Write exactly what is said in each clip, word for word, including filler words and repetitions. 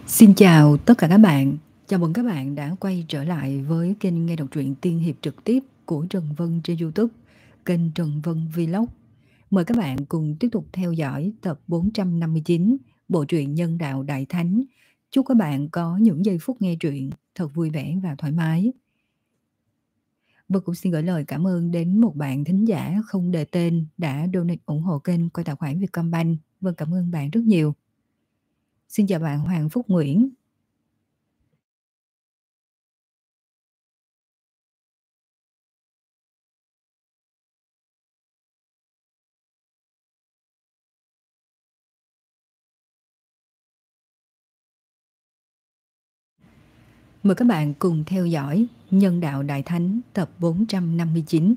Xin chào tất cả các bạn. Chào mừng các bạn đã quay trở lại với kênh nghe đọc truyện tiên hiệp trực tiếp của Trần Vân trên YouTube, kênh Trần Vân Vlog. Mời các bạn cùng tiếp tục theo dõi tập bốn trăm năm mươi chín bộ truyện Nhân đạo Đại Thánh. Chúc các bạn có những giây phút nghe truyện thật vui vẻ và thoải mái. Vân cũng xin gửi lời cảm ơn đến một bạn thính giả không đề tên đã donate ủng hộ kênh qua tài khoản Vietcombank. Vân cảm ơn bạn rất nhiều. Xin chào bạn Hoàng Phúc Nguyễn. Mời các bạn cùng theo dõi Nhân đạo Đại Thánh tập bốn trăm năm mươi chín.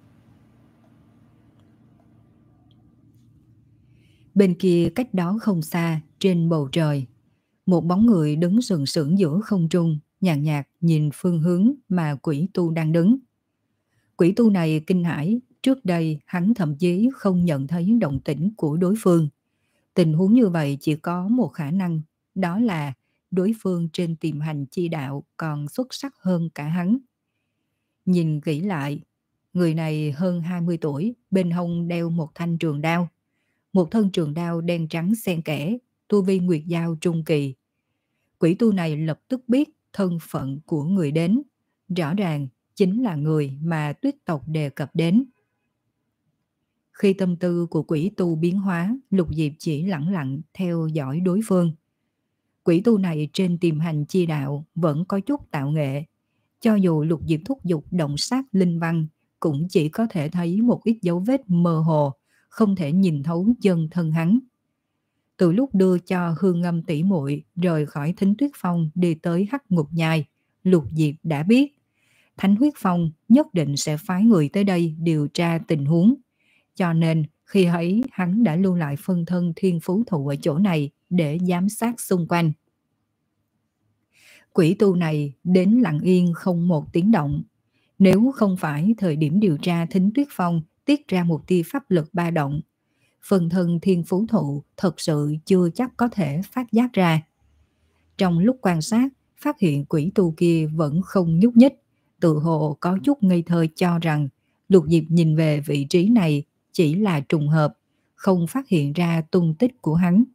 Bên kia cách đó không xa, trên bầu trời, một bóng người đứng sừng sững giữa không trung, nhàn nhạt nhìn phương hướng mà quỷ tu đang đứng. Quỷ tu này kinh hãi, trước đây hắn thậm chí không nhận thấy động tĩnh của đối phương. Tình huống như vậy chỉ có một khả năng, đó là đối phương trên tiềm hành chi đạo còn xuất sắc hơn cả hắn. Nhìn kỹ lại, người này hơn hai mươi tuổi, bên hông đeo một thanh trường đao. Một thân trường đao đen trắng xen kẽ, tu vi nguyệt giao trung kỳ. Quỷ tu này lập tức biết thân phận của người đến. Rõ ràng chính là người mà Tuyết tộc đề cập đến. Khi tâm tư của quỷ tu biến hóa, Lục Diệp chỉ lẳng lặng theo dõi đối phương. Quỷ tu này trên tiềm hành chi đạo vẫn có chút tạo nghệ. Cho dù Lục Diệp thúc giục động sát linh văn, cũng chỉ có thể thấy một ít dấu vết mơ hồ, không thể nhìn thấu chân thân hắn. Từ lúc đưa cho Hương Ngâm tỷ muội rời khỏi Thính Tuyết Phong đi tới Hắc Ngục Nhai, Lục Diệp đã biết Thánh Huyết Phong nhất định sẽ phái người tới đây điều tra tình huống. Cho nên khi ấy hắn đã lưu lại phân thân Thiên Phú Thụ ở chỗ này để giám sát xung quanh. Quỷ tu này đến lặng yên không một tiếng động. Nếu không phải thời điểm điều tra Thính Tuyết Phong tiết ra một tia pháp lực ba động, phần thân Thiên Phú Thụ thật sự chưa chắc có thể phát giác ra. Trong lúc quan sát, phát hiện quỷ tu kia vẫn không nhúc nhích, tự hồ có chút ngây thơ cho rằng Lục Diệp nhìn về vị trí này chỉ là trùng hợp, không phát hiện ra tung tích của hắn.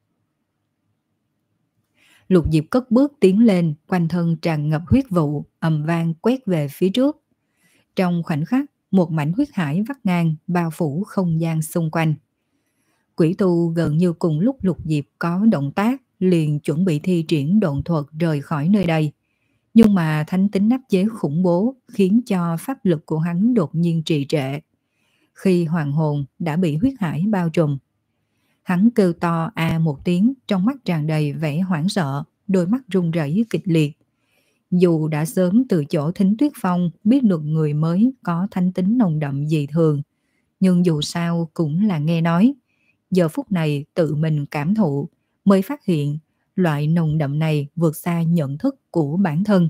Lục Diệp cất bước tiến lên, quanh thân tràn ngập huyết vụ, ầm vang quét về phía trước. Trong khoảnh khắc, một mảnh huyết hải vắt ngang, bao phủ không gian xung quanh. Quỷ tu gần như cùng lúc Lục Diệp có động tác, liền chuẩn bị thi triển độn thuật rời khỏi nơi đây. Nhưng mà thánh tính áp chế khủng bố khiến cho pháp lực của hắn đột nhiên trì trệ. Khi hoàng hồn đã bị huyết hải bao trùm, hắn kêu to a một tiếng, trong mắt tràn đầy vẻ hoảng sợ, đôi mắt run rẩy kịch liệt. Dù đã sớm từ chỗ Thính Tuyết Phong biết được người mới có thánh tính nồng đậm dị thường, nhưng dù sao cũng là nghe nói. Giờ phút này tự mình cảm thụ mới phát hiện loại nồng đậm này vượt xa nhận thức của bản thân.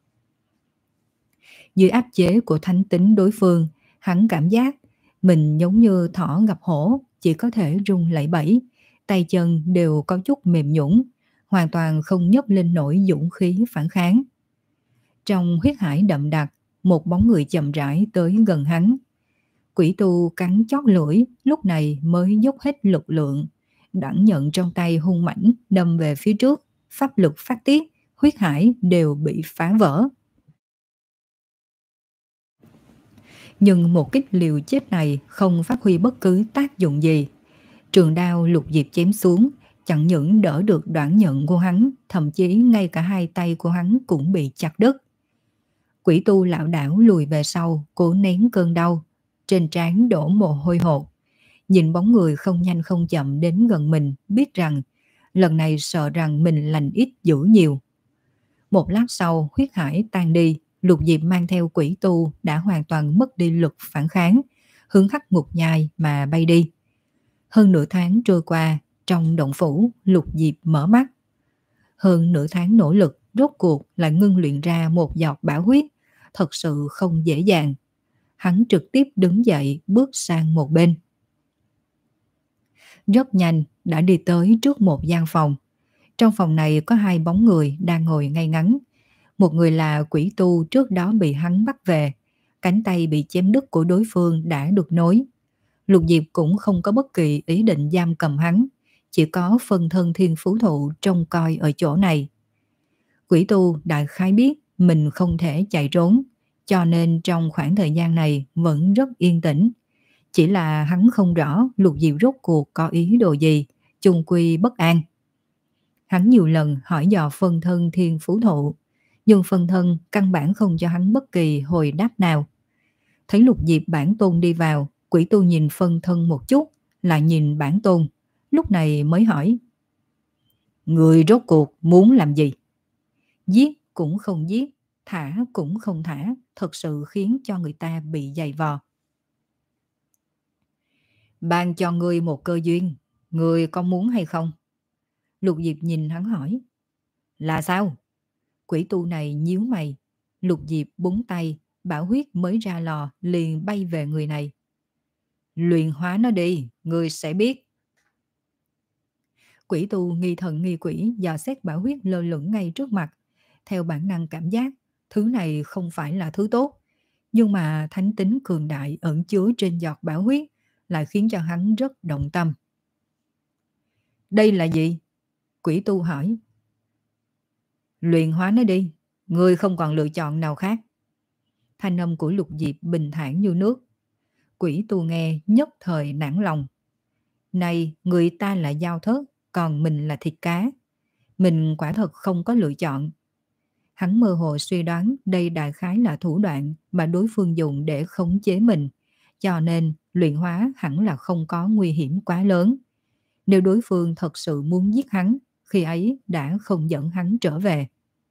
Dưới áp chế của thánh tính đối phương, hắn cảm giác mình giống như thỏ gặp hổ, chỉ có thể run lẩy bẩy, tay chân đều có chút mềm nhũn, hoàn toàn không nhấc lên nổi dũng khí phản kháng. Trong huyết hải đậm đặc, một bóng người chậm rãi tới gần hắn. Quỷ tu cắn chót lưỡi, lúc này mới dốc hết lực lượng, đẳng nhận trong tay hung mãnh đâm về phía trước, pháp lực phát tiết, huyết hải đều bị phá vỡ. Nhưng một kích liều chết này không phát huy bất cứ tác dụng gì. Trường đao Lục Diệp chém xuống, chẳng những đỡ được đoạn nhận của hắn, thậm chí ngay cả hai tay của hắn cũng bị chặt đứt. Quỷ tu lảo đảo lùi về sau, cố nén cơn đau, trên trán đổ mồ hôi hột. Nhìn bóng người không nhanh không chậm đến gần mình, biết rằng lần này sợ rằng mình lành ít dữ nhiều. Một lát sau, huyết hải tan đi, Lục Diệp mang theo quỷ tu đã hoàn toàn mất đi lực phản kháng, hướng Hắc Ngục Nhai mà bay đi. Hơn nửa tháng trôi qua, trong động phủ, Lục Diệp mở mắt. Hơn nửa tháng nỗ lực, rốt cuộc lại ngưng luyện ra một giọt bảo huyết, thật sự không dễ dàng. Hắn trực tiếp đứng dậy, bước sang một bên. Rất nhanh đã đi tới trước một gian phòng. Trong phòng này có hai bóng người đang ngồi ngay ngắn. Một người là quỷ tu trước đó bị hắn bắt về, cánh tay bị chém đứt của đối phương đã được nối. Lục Diệp cũng không có bất kỳ ý định giam cầm hắn, chỉ có phân thân thiên phú thụ trông coi ở chỗ này. Quỷ tu đại khái biết mình không thể chạy trốn, cho nên trong khoảng thời gian này vẫn rất yên tĩnh. Chỉ là hắn không rõ Lục Diệp rốt cuộc có ý đồ gì, chung quy bất an. Hắn nhiều lần hỏi dò phân thân thiên phú thụ, nhưng phân thân căn bản không cho hắn bất kỳ hồi đáp nào. Thấy Lục Diệp bản tôn đi vào, quỷ tu nhìn phân thân một chút, lại nhìn bản tôn, lúc này mới hỏi: Người rốt cuộc muốn làm gì? Giết cũng không giết, thả cũng không thả, thật sự khiến cho người ta bị dày vò. Ban cho ngươi một cơ duyên, ngươi có muốn hay không? Lục Diệp nhìn hắn hỏi. Là sao? Quỷ tu này nhíu mày. Lục Diệp búng tay, bảo huyết mới ra lò liền bay về người này. Luyện hóa nó đi, ngươi sẽ biết. Quỷ tu nghi thần nghi quỷ dò xét bảo huyết lơ lửng ngay trước mặt. Theo bản năng cảm giác, thứ này không phải là thứ tốt. Nhưng mà thánh tính cường đại ẩn chứa trên giọt bảo huyết lại khiến cho hắn rất động tâm. Đây là gì? Quỷ tu hỏi. Luyện hóa nó đi, ngươi không còn lựa chọn nào khác. Thanh âm của Lục Diệp bình thản như nước. Quỷ tu nghe nhất thời nản lòng. Này, người ta là dao thớt, còn mình là thịt cá. Mình quả thật không có lựa chọn. Hắn mơ hồ suy đoán đây đại khái là thủ đoạn mà đối phương dùng để khống chế mình, cho nên luyện hóa hẳn là không có nguy hiểm quá lớn. Nếu đối phương thật sự muốn giết hắn, khi ấy đã không dẫn hắn trở về.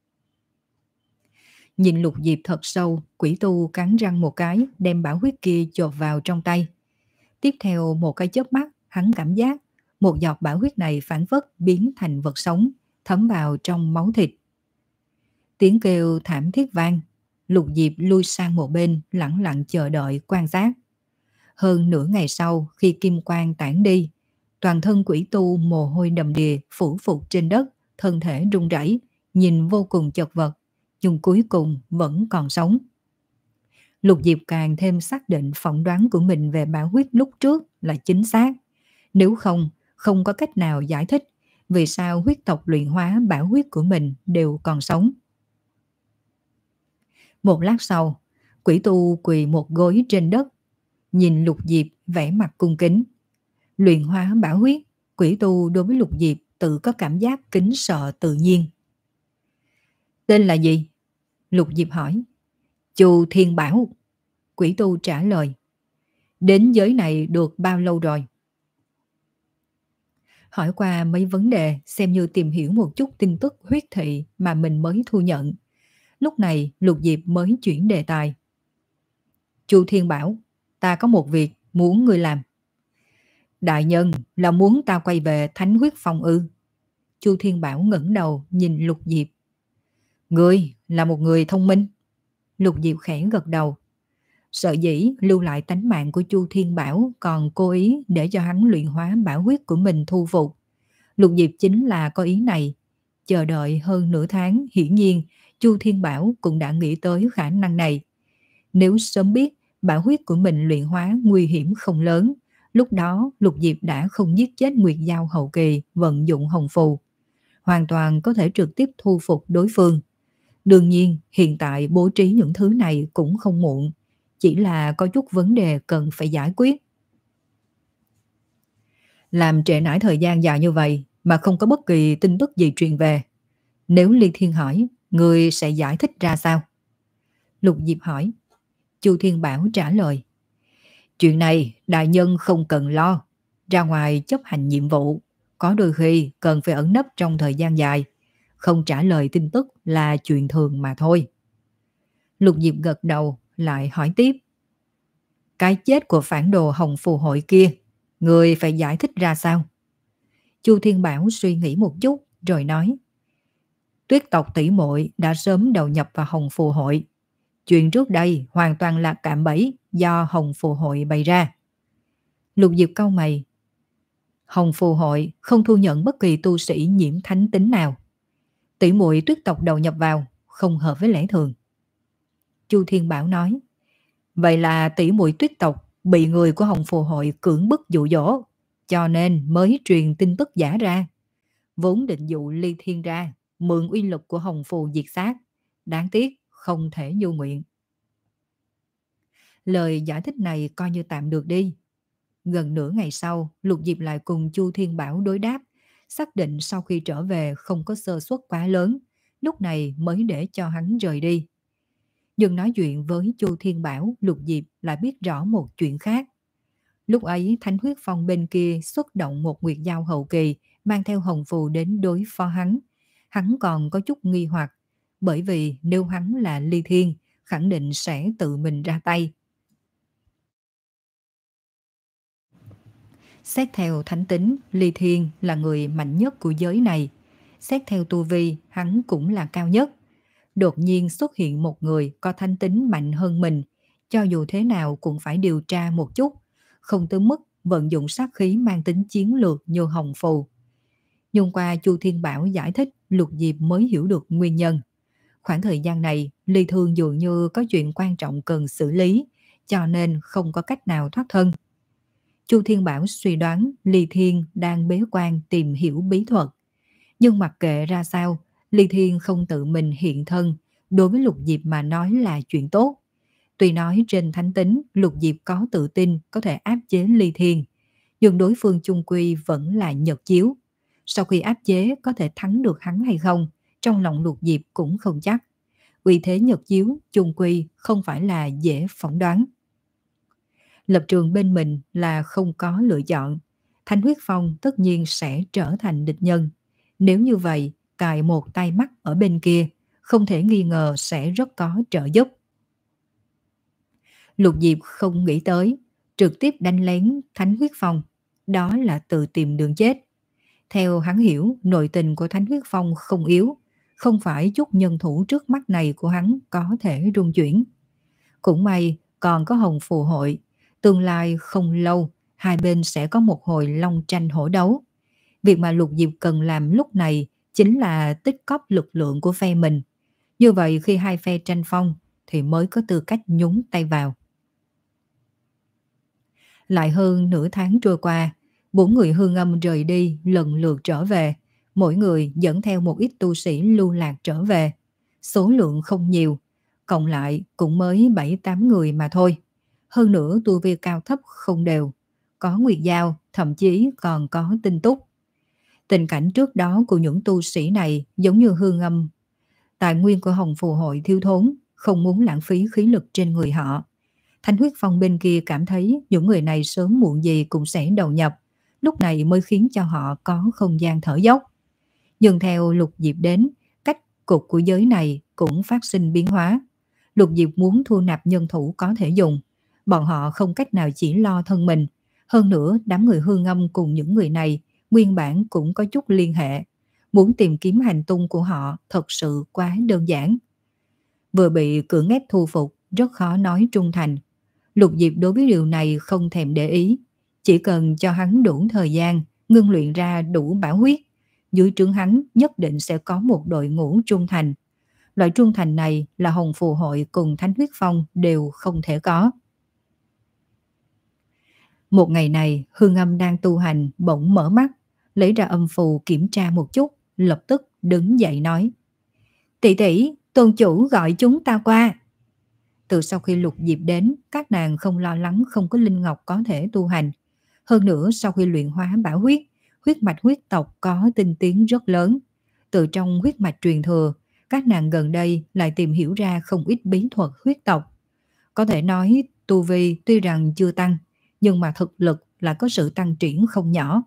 Nhìn Lục Diệp thật sâu, quỷ tu cắn răng một cái, đem bảo huyết kia chộp vào trong tay. Tiếp theo một cái chớp mắt, hắn cảm giác một giọt bảo huyết này phản phất biến thành vật sống, thấm vào trong máu thịt. Tiếng kêu thảm thiết vang, Lục Diệp lui sang một bên, lặng lặng chờ đợi quan sát. Hơn nửa ngày sau, khi kim quang tản đi, toàn thân quỷ tu mồ hôi đầm đìa phủ phục trên đất, thân thể run rẩy, nhìn vô cùng chật vật, nhưng cuối cùng vẫn còn sống. Lục Diệp càng thêm xác định phỏng đoán của mình về bảo huyết lúc trước là chính xác. Nếu không, không có cách nào giải thích vì sao huyết tộc luyện hóa bảo huyết của mình đều còn sống. Một lát sau, quỷ tu quỳ một gối trên đất, nhìn Lục Diệp vẻ mặt cung kính. Luyện hóa bảo huyết, quỷ tu đối với Lục Diệp tự có cảm giác kính sợ tự nhiên. Tên là gì? Lục Diệp hỏi. Chu Thiên Bảo. Quỷ tu trả lời. Đến giới này được bao lâu rồi? Hỏi qua mấy vấn đề xem như tìm hiểu một chút tin tức huyết thị mà mình mới thu nhận. Lúc này Lục Diệp mới chuyển đề tài. Chu Thiên Bảo, ta có một việc muốn ngươi làm. Đại nhân là muốn ta quay về Thánh Huyết Phong ư? Chu Thiên Bảo ngẩng đầu nhìn Lục Diệp. Ngươi là một người thông minh. Lục Diệp khẽ gật đầu. Sợ dĩ lưu lại tánh mạng của Chu Thiên Bảo còn cố ý để cho hắn luyện hóa bảo huyết của mình thu phục. Lục Diệp chính là có ý này. Chờ đợi hơn nửa tháng, hiển nhiên Chu Thiên Bảo cũng đã nghĩ tới khả năng này. Nếu sớm biết bảo huyết của mình luyện hóa nguy hiểm không lớn, lúc đó Lục Diệp đã không giết chết Nguyệt Giao hậu kỳ vận dụng hồng phù. Hoàn toàn có thể trực tiếp thu phục đối phương. Đương nhiên, hiện tại bố trí những thứ này cũng không muộn, chỉ là có chút vấn đề cần phải giải quyết. Làm trễ nải thời gian dài như vậy mà không có bất kỳ tin tức gì truyền về. Nếu Ly Thiên hỏi, người sẽ giải thích ra sao? Lục Diệp hỏi. Chu Thiên Bảo trả lời. Chuyện này đại nhân không cần lo. Ra ngoài chấp hành nhiệm vụ, có đôi khi cần phải ẩn nấp trong thời gian dài. Không trả lời tin tức là chuyện thường mà thôi. Lục Diệp gật đầu lại hỏi tiếp. Cái chết của phản đồ Hồng Phù Hội kia, người phải giải thích ra sao? Chu Thiên Bảo suy nghĩ một chút rồi nói. Tuyết tộc tỷ muội đã sớm đầu nhập vào Hồng Phù Hội. Chuyện trước đây hoàn toàn là cạm bẫy do Hồng Phù Hội bày ra. Lục Diệp cau mày. Hồng Phù hội không thu nhận bất kỳ tu sĩ nhiễm thánh tính nào. Tỷ muội Tuyết tộc đầu nhập vào, không hợp với lẽ thường. Chu Thiên Bảo nói, vậy là tỷ muội Tuyết tộc bị người của Hồng Phù hội cưỡng bức dụ dỗ, cho nên mới truyền tin tức giả ra. Vốn định dụ Ly Thiên ra, mượn uy lực của Hồng Phù diệt sát. Đáng tiếc không thể như nguyện. Lời giải thích này coi như tạm được đi. Gần nửa ngày sau, Lục Diệp lại cùng Chu Thiên Bảo đối đáp, xác định sau khi trở về không có sơ suất quá lớn, lúc này mới để cho hắn rời đi. Nhưng nói chuyện với Chu Thiên Bảo, Lục Diệp lại biết rõ một chuyện khác. Lúc ấy Thánh Huyết Phong bên kia xuất động một nguyệt giao hậu kỳ mang theo Hồng Phù đến đối phó hắn. Hắn còn có chút nghi hoặc, bởi vì nếu hắn là Ly Thiên, khẳng định sẽ tự mình ra tay. Xét theo thánh tính, Ly Thiên là người mạnh nhất của giới này. Xét theo tu vi, hắn cũng là cao nhất. Đột nhiên xuất hiện một người có thánh tính mạnh hơn mình, cho dù thế nào cũng phải điều tra một chút, không tới mức vận dụng sát khí mang tính chiến lược như Hồng Phù. Nhưng qua Chu Thiên Bảo giải thích, Lục Diệp mới hiểu được nguyên nhân. Khoảng thời gian này, Ly Thương dường như có chuyện quan trọng cần xử lý, cho nên không có cách nào thoát thân. Chu Thiên Bảo suy đoán Ly Thiên đang bế quan tìm hiểu bí thuật. Nhưng mặc kệ ra sao, Ly Thiên không tự mình hiện thân, đối với Lục Diệp mà nói là chuyện tốt. Tuy nói trên thánh tính, Lục Diệp có tự tin có thể áp chế Ly Thiên, nhưng đối phương chung quy vẫn là Nhật Chiếu. Sau khi áp chế có thể thắng được hắn hay không, trong lòng Lục Diệp cũng không chắc. Vì thế Nhật Chiếu chung quy không phải là dễ phỏng đoán. Lập trường bên mình là không có lựa chọn. Thánh Huyết Phong tất nhiên sẽ trở thành địch nhân. Nếu như vậy, cài một tay mắt ở bên kia, không thể nghi ngờ sẽ rất có trợ giúp. Lục Diệp không nghĩ tới, trực tiếp đánh lén Thánh Huyết Phong. Đó là tự tìm đường chết. Theo hắn hiểu, nội tình của Thánh Huyết Phong không yếu, không phải chút nhân thủ trước mắt này của hắn có thể rung chuyển. Cũng may còn có Hồng Phù hội, tương lai không lâu, hai bên sẽ có một hồi long tranh hổ đấu. Việc mà Lục Diệp cần làm lúc này chính là tích cóp lực lượng của phe mình. Như vậy khi hai phe tranh phong thì mới có tư cách nhúng tay vào. Lại hơn nửa tháng trôi qua, bốn người Hương Âm rời đi lần lượt trở về, mỗi người dẫn theo một ít tu sĩ lưu lạc trở về. Số lượng không nhiều, cộng lại cũng mới bảy tám người mà thôi. Hơn nữa tu vi cao thấp không đều, có nguyệt giao, thậm chí còn có tinh túc. Tình cảnh trước đó của những tu sĩ này giống như Hương Âm. Tài nguyên của Hồng Phù hội thiếu thốn, không muốn lãng phí khí lực trên người họ. Thanh Huyết Phong bên kia cảm thấy những người này sớm muộn gì cũng sẽ đầu nhập, lúc này mới khiến cho họ có không gian thở dốc. Nhưng theo Lục Diệp đến, cách cục của giới này cũng phát sinh biến hóa. Lục Diệp muốn thu nạp nhân thủ có thể dùng. Bọn họ không cách nào chỉ lo thân mình. Hơn nữa, đám người Hương Âm cùng những người này nguyên bản cũng có chút liên hệ. Muốn tìm kiếm hành tung của họ thật sự quá đơn giản. Vừa bị cưỡng ép thu phục, rất khó nói trung thành. Lục Diệp đối với điều này không thèm để ý. Chỉ cần cho hắn đủ thời gian, ngưng luyện ra đủ bảo huyết, dưới trướng hắn nhất định sẽ có một đội ngũ trung thành. Loại trung thành này là Hồng Phù hội cùng Thánh Huyết Phong đều không thể có. Một ngày này, Hương Âm đang tu hành bỗng mở mắt, lấy ra âm phù kiểm tra một chút, lập tức đứng dậy nói: "Tỷ tỷ, tôn chủ gọi chúng ta qua." Từ sau khi Lục Diệp đến, các nàng không lo lắng không có linh ngọc có thể tu hành. Hơn nữa sau khi luyện hóa bảo huyết, huyết mạch huyết tộc có tinh tiến rất lớn. Từ trong huyết mạch truyền thừa, các nàng gần đây lại tìm hiểu ra không ít bí thuật huyết tộc. Có thể nói tu vi tuy rằng chưa tăng, nhưng mà thực lực là có sự tăng triển không nhỏ.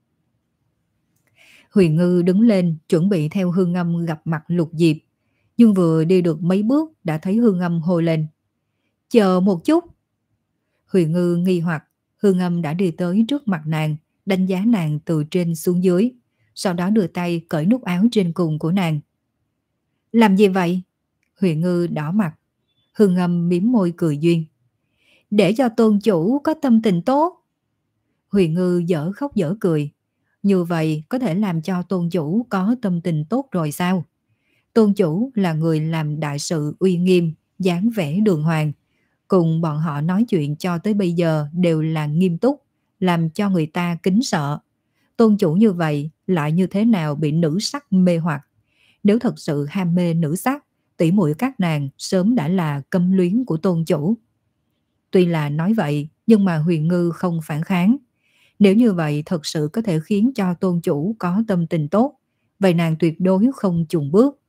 Huyền Ngư đứng lên chuẩn bị theo Hương Âm gặp mặt Lục Diệp, nhưng vừa đi được mấy bước đã thấy Hương Âm hô lên: "Chờ một chút." Huyền Ngư nghi hoặc, Hương Âm đã đi tới trước mặt nàng, đánh giá nàng từ trên xuống dưới, sau đó đưa tay cởi nút áo trên cùng của nàng. "Làm gì vậy?" Huyền Ngư đỏ mặt. Hương Âm mím môi cười duyên: "Để cho tôn chủ có tâm tình tốt." Huyền Ngư dở khóc dở cười. Như vậy có thể làm cho tôn chủ có tâm tình tốt rồi sao? Tôn chủ là người làm đại sự uy nghiêm, dáng vẻ đường hoàng. Cùng bọn họ nói chuyện cho tới bây giờ đều là nghiêm túc, làm cho người ta kính sợ. Tôn chủ như vậy lại như thế nào bị nữ sắc mê hoặc? Nếu thật sự ham mê nữ sắc, tỷ muội các nàng sớm đã là câm luyến của tôn chủ. Tuy là nói vậy, nhưng mà Huyền Ngư không phản kháng. Nếu như vậy thật sự có thể khiến cho tôn chủ có tâm tình tốt, vậy nàng tuyệt đối không chùn bước.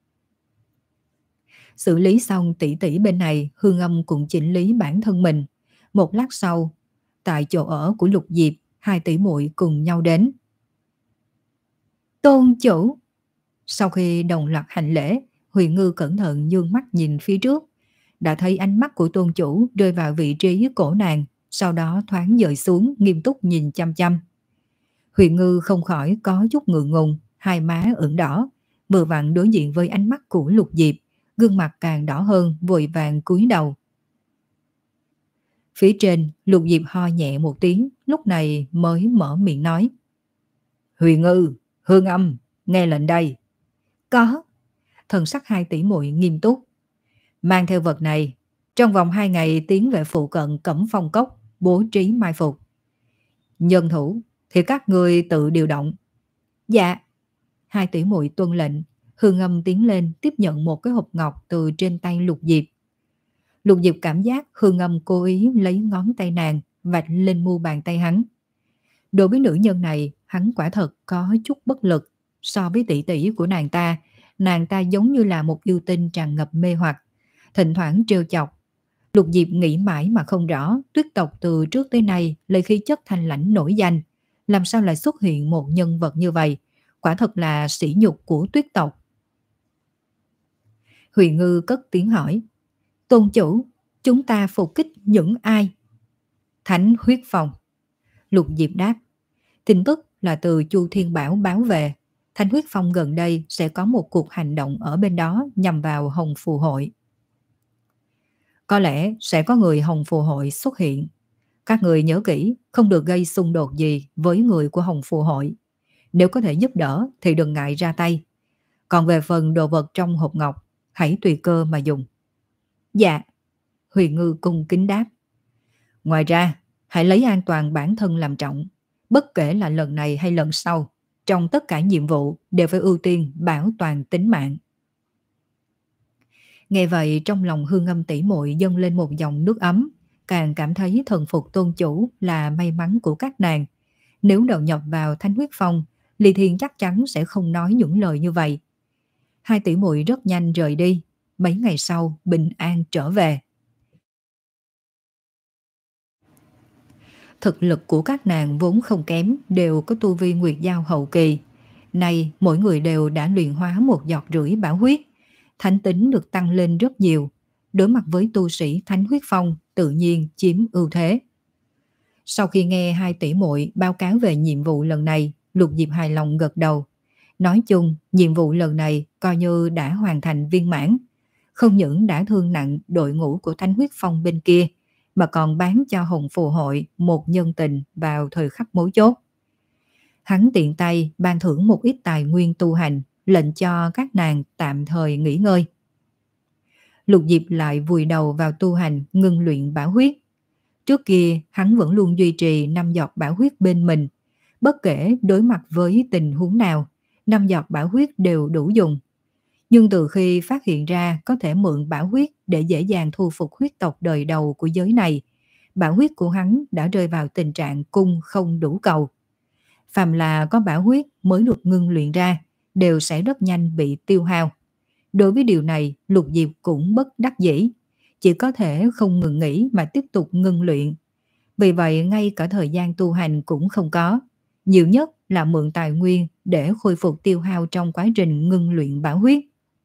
Xử lý xong tỷ tỷ bên này, Hương Âm cũng chỉnh lý bản thân mình. Một lát sau, tại chỗ ở của Lục Diệp, hai tỷ muội cùng nhau đến. Tôn chủ! Sau khi đồng loạt hành lễ, Huyền Ngư cẩn thận nhương mắt nhìn phía trước. Đã thấy ánh mắt của tôn chủ rơi vào vị trí cổ nàng, sau đó thoáng dời xuống nghiêm túc nhìn chăm chăm. Huyền Ngư không khỏi có chút ngượng ngùng, hai má ửng đỏ, vừa vặn đối diện với ánh mắt của Lục Diệp, gương mặt càng đỏ hơn, vội vàng cúi đầu. Phía trên, Lục Diệp ho nhẹ một tiếng, lúc này mới mở miệng nói. Huyền Ngư, Hương Âm, nghe lệnh đây. Có. Thần sắc hai tỷ muội nghiêm túc. Mang theo vật này, trong vòng hai ngày tiến về phụ cận Cẩm Phong Cốc, bố trí mai phục. Nhân thủ thì các người tự điều động. Dạ. Hai tỷ muội tuân lệnh. Hương Âm tiến lên tiếp nhận một cái hộp ngọc từ trên tay Lục Diệp. Lục Diệp cảm giác Hương Âm cố ý lấy ngón tay nàng vạch lên mu bàn tay hắn. Đối với nữ nhân này, hắn quả thật có chút bất lực. So với tỷ tỷ của nàng ta, nàng ta giống như là một yêu tinh tràn ngập mê hoặc, thỉnh thoảng trêu chọc. Lục Diệp nghĩ mãi mà không rõ, Tuyết tộc từ trước tới nay lấy khí chất thanh lãnh nổi danh, làm sao lại xuất hiện một nhân vật như vậy, quả thật là sỉ nhục của Tuyết tộc. Huyền Ngư cất tiếng hỏi, tôn chủ, chúng ta phục kích những ai? Thánh huyết phòng. Lục Diệp đáp, tin tức là từ Chu Thiên Bảo báo về, Thánh huyết phong gần đây sẽ có một cuộc hành động ở bên đó nhằm vào Hồng Phù Hội. Có lẽ sẽ có người Hồng Phù Hội xuất hiện. Các người nhớ kỹ, không được gây xung đột gì với người của Hồng Phù Hội. Nếu có thể giúp đỡ thì đừng ngại ra tay. Còn về phần đồ vật trong hộp ngọc, hãy tùy cơ mà dùng. Dạ. Huyền Ngư cung kính đáp. Ngoài ra, hãy lấy an toàn bản thân làm trọng. Bất kể là lần này hay lần sau, trong tất cả nhiệm vụ đều phải ưu tiên bảo toàn tính mạng. Nghe vậy trong lòng Hương Âm tỷ muội dâng lên một dòng nước ấm, càng cảm thấy thần phục tôn chủ là may mắn của các nàng. Nếu đầu nhập vào Thánh huyết phong, Ly Thiên chắc chắn sẽ không nói những lời như vậy. Hai tỷ muội rất nhanh rời đi, mấy ngày sau bình an trở về. Thực lực của các nàng vốn không kém, đều có tu vi nguyệt giao hậu kỳ. Nay mỗi người đều đã luyện hóa một giọt rưỡi bảo huyết, thánh tính được tăng lên rất nhiều. Đối mặt với tu sĩ Thánh huyết phong tự nhiên chiếm ưu thế. Sau khi nghe hai tỷ muội báo cáo về nhiệm vụ lần này, Lục Diệp hài lòng gật đầu. Nói chung, nhiệm vụ lần này coi như đã hoàn thành viên mãn. Không những đã thương nặng đội ngũ của Thánh huyết phong bên kia, mà còn bán cho Hồng Phù Hội một nhân tình vào thời khắc mấu chốt. Hắn tiện tay ban thưởng một ít tài nguyên tu hành, lệnh cho các nàng tạm thời nghỉ ngơi. Lục Diệp lại vùi đầu vào tu hành ngưng luyện bảo huyết. Trước kia hắn vẫn luôn duy trì năm giọt bảo huyết bên mình. Bất kể đối mặt với tình huống nào, năm giọt bảo huyết đều đủ dùng. Nhưng từ khi phát hiện ra có thể mượn bảo huyết để dễ dàng thu phục huyết tộc đời đầu của giới này, bảo huyết của hắn đã rơi vào tình trạng cung không đủ cầu. Phàm là có bảo huyết mới được ngưng luyện ra, đều sẽ rất nhanh bị tiêu hao. Đối với điều này, Lục Diệp cũng bất đắc dĩ, chỉ có thể không ngừng nghỉ mà tiếp tục ngưng luyện. Vì vậy, ngay cả thời gian tu hành cũng không có, nhiều nhất là mượn tài nguyên để khôi phục tiêu hao trong quá trình ngưng luyện bảo huyết.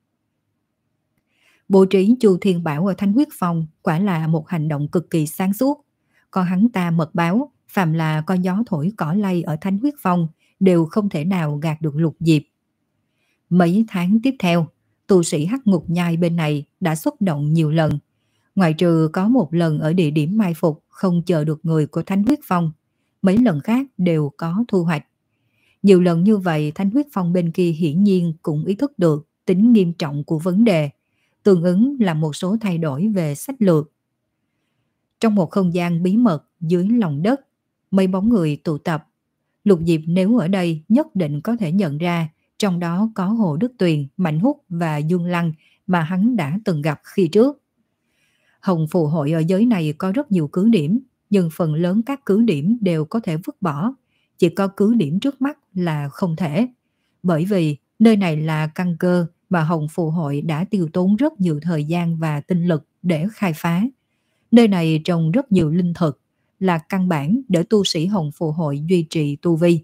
Bố trí Chu Thiên Bảo ở Thánh huyết phong quả là một hành động cực kỳ sáng suốt. Còn hắn ta mật báo, phàm là có gió thổi cỏ lay ở Thánh huyết phong đều không thể nào gạt được Lục Diệp. Mấy tháng tiếp theo, tu sĩ Hắc Ngục Nhai bên này đã xuất động nhiều lần. Ngoại trừ có một lần ở địa điểm mai phục không chờ được người của Thánh huyết phong, mấy lần khác đều có thu hoạch. Nhiều lần như vậy, Thánh Huyết Phong bên kia hiển nhiên cũng ý thức được tính nghiêm trọng của vấn đề, tương ứng là một số thay đổi về sách lược. Trong một không gian bí mật dưới lòng đất, mấy bóng người tụ tập. Lục Diệp nếu ở đây nhất định có thể nhận ra, trong đó có Hồ Đức Tuyền, Mạnh Húc và Dương Lăng mà hắn đã từng gặp khi trước. Hồng Phù Hội ở giới này có rất nhiều cứ điểm, nhưng phần lớn các cứ điểm đều có thể vứt bỏ. Chỉ có cứ điểm trước mắt là không thể. Bởi vì nơi này là căn cơ mà Hồng Phù Hội đã tiêu tốn rất nhiều thời gian và tinh lực để khai phá. Nơi này trồng rất nhiều linh thực, là căn bản để tu sĩ Hồng Phù Hội duy trì tu vi.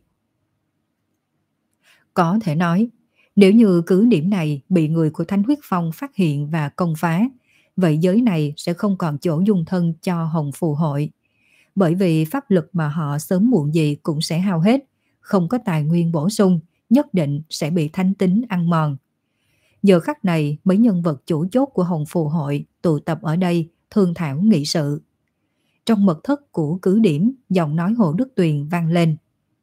Có thể nói, nếu như cứ điểm này bị người của Thánh Huyết Phong phát hiện và công phá, vậy giới này sẽ không còn chỗ dung thân cho Hồng Phù Hội. Bởi vì pháp lực mà họ sớm muộn gì cũng sẽ hao hết, không có tài nguyên bổ sung, nhất định sẽ bị thánh tính ăn mòn. Giờ khắc này, mấy nhân vật chủ chốt của Hồng Phù Hội tụ tập ở đây thương thảo nghị sự. Trong mật thất của cứ điểm, giọng nói Hồ Đức Tuyền vang lên.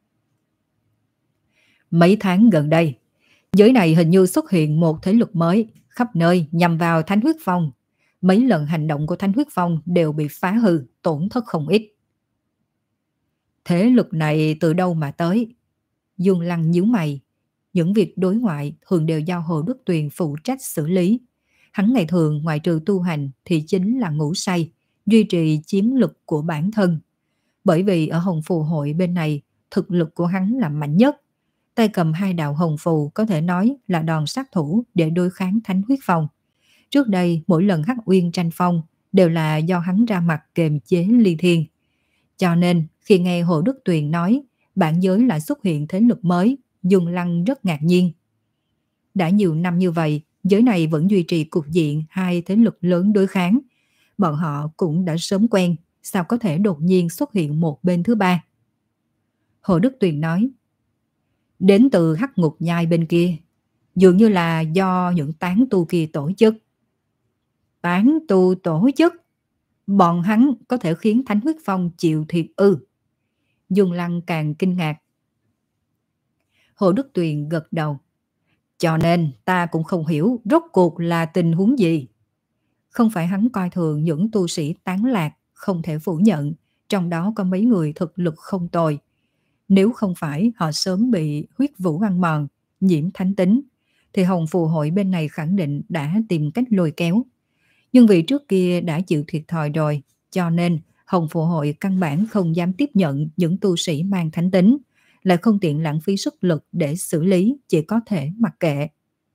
Mấy tháng gần đây, giới này hình như xuất hiện một thế lực mới, khắp nơi nhằm vào Thánh Huyết Phong. Mấy lần hành động của Thánh Huyết Phong đều bị phá hư, tổn thất không ít. Thế lực này từ đâu mà tới? Dương Lăng nhíu mày. Những việc đối ngoại thường đều do Hồ Đức Tuyền phụ trách xử lý. Hắn ngày thường ngoại trừ tu hành thì chính là ngủ say, duy trì chiếm lực của bản thân. Bởi vì ở Hồng Phù Hội bên này, thực lực của hắn là mạnh nhất. Tay cầm hai đạo hồng phù có thể nói là đòn sát thủ để đối kháng Thánh Huyết Phong. Trước đây, mỗi lần Hắc Uyên tranh phong đều là do hắn ra mặt kềm chế Ly Thiên. Cho nên, khi nghe Hồ Đức Tuyền nói bản giới lại xuất hiện thế lực mới, Dương Lăng rất ngạc nhiên. Đã nhiều năm như vậy, giới này vẫn duy trì cục diện hai thế lực lớn đối kháng. Bọn họ cũng đã sớm quen, sao có thể đột nhiên xuất hiện một bên thứ ba? Hồ Đức Tuyền nói, đến từ Hắc Ngục Nhai bên kia, dường như là do những tán tu kia tổ chức. Tán tu tổ chức? Bọn hắn có thể khiến Thánh Huyết Phong chịu thiệt ư? Dương Lăng càng kinh ngạc. Hồ Đức Tuyền gật đầu. Cho nên ta cũng không hiểu rốt cuộc là tình huống gì. Không phải hắn coi thường những tu sĩ tán lạc, không thể phủ nhận, trong đó có mấy người thực lực không tồi. Nếu không phải họ sớm bị huyết vũ ăn mòn, nhiễm thánh tính, thì Hồng Phù Hội bên này khẳng định đã tìm cách lôi kéo. Nhưng vì trước kia đã chịu thiệt thòi rồi, cho nên Hồng Phù Hội căn bản không dám tiếp nhận những tu sĩ mang thánh tính, lại không tiện lãng phí sức lực để xử lý, chỉ có thể mặc kệ.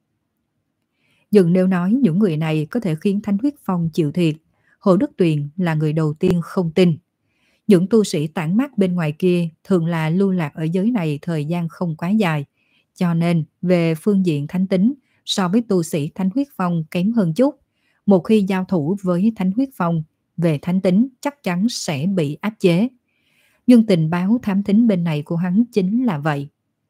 Nhưng nếu nói những người này có thể khiến Thánh Huyết Phong chịu thiệt, Hồ Đức Tuyền là người đầu tiên không tin. Những tu sĩ tản mát bên ngoài kia thường là lưu lạc ở giới này thời gian không quá dài, cho nên về phương diện thánh tính, so với tu sĩ Thánh Huyết Phong kém hơn chút. Một khi giao thủ với Thánh Huyết Phong, về thánh tính chắc chắn sẽ bị áp chế. Nhưng tình báo thám thính bên này của hắn chính là vậy.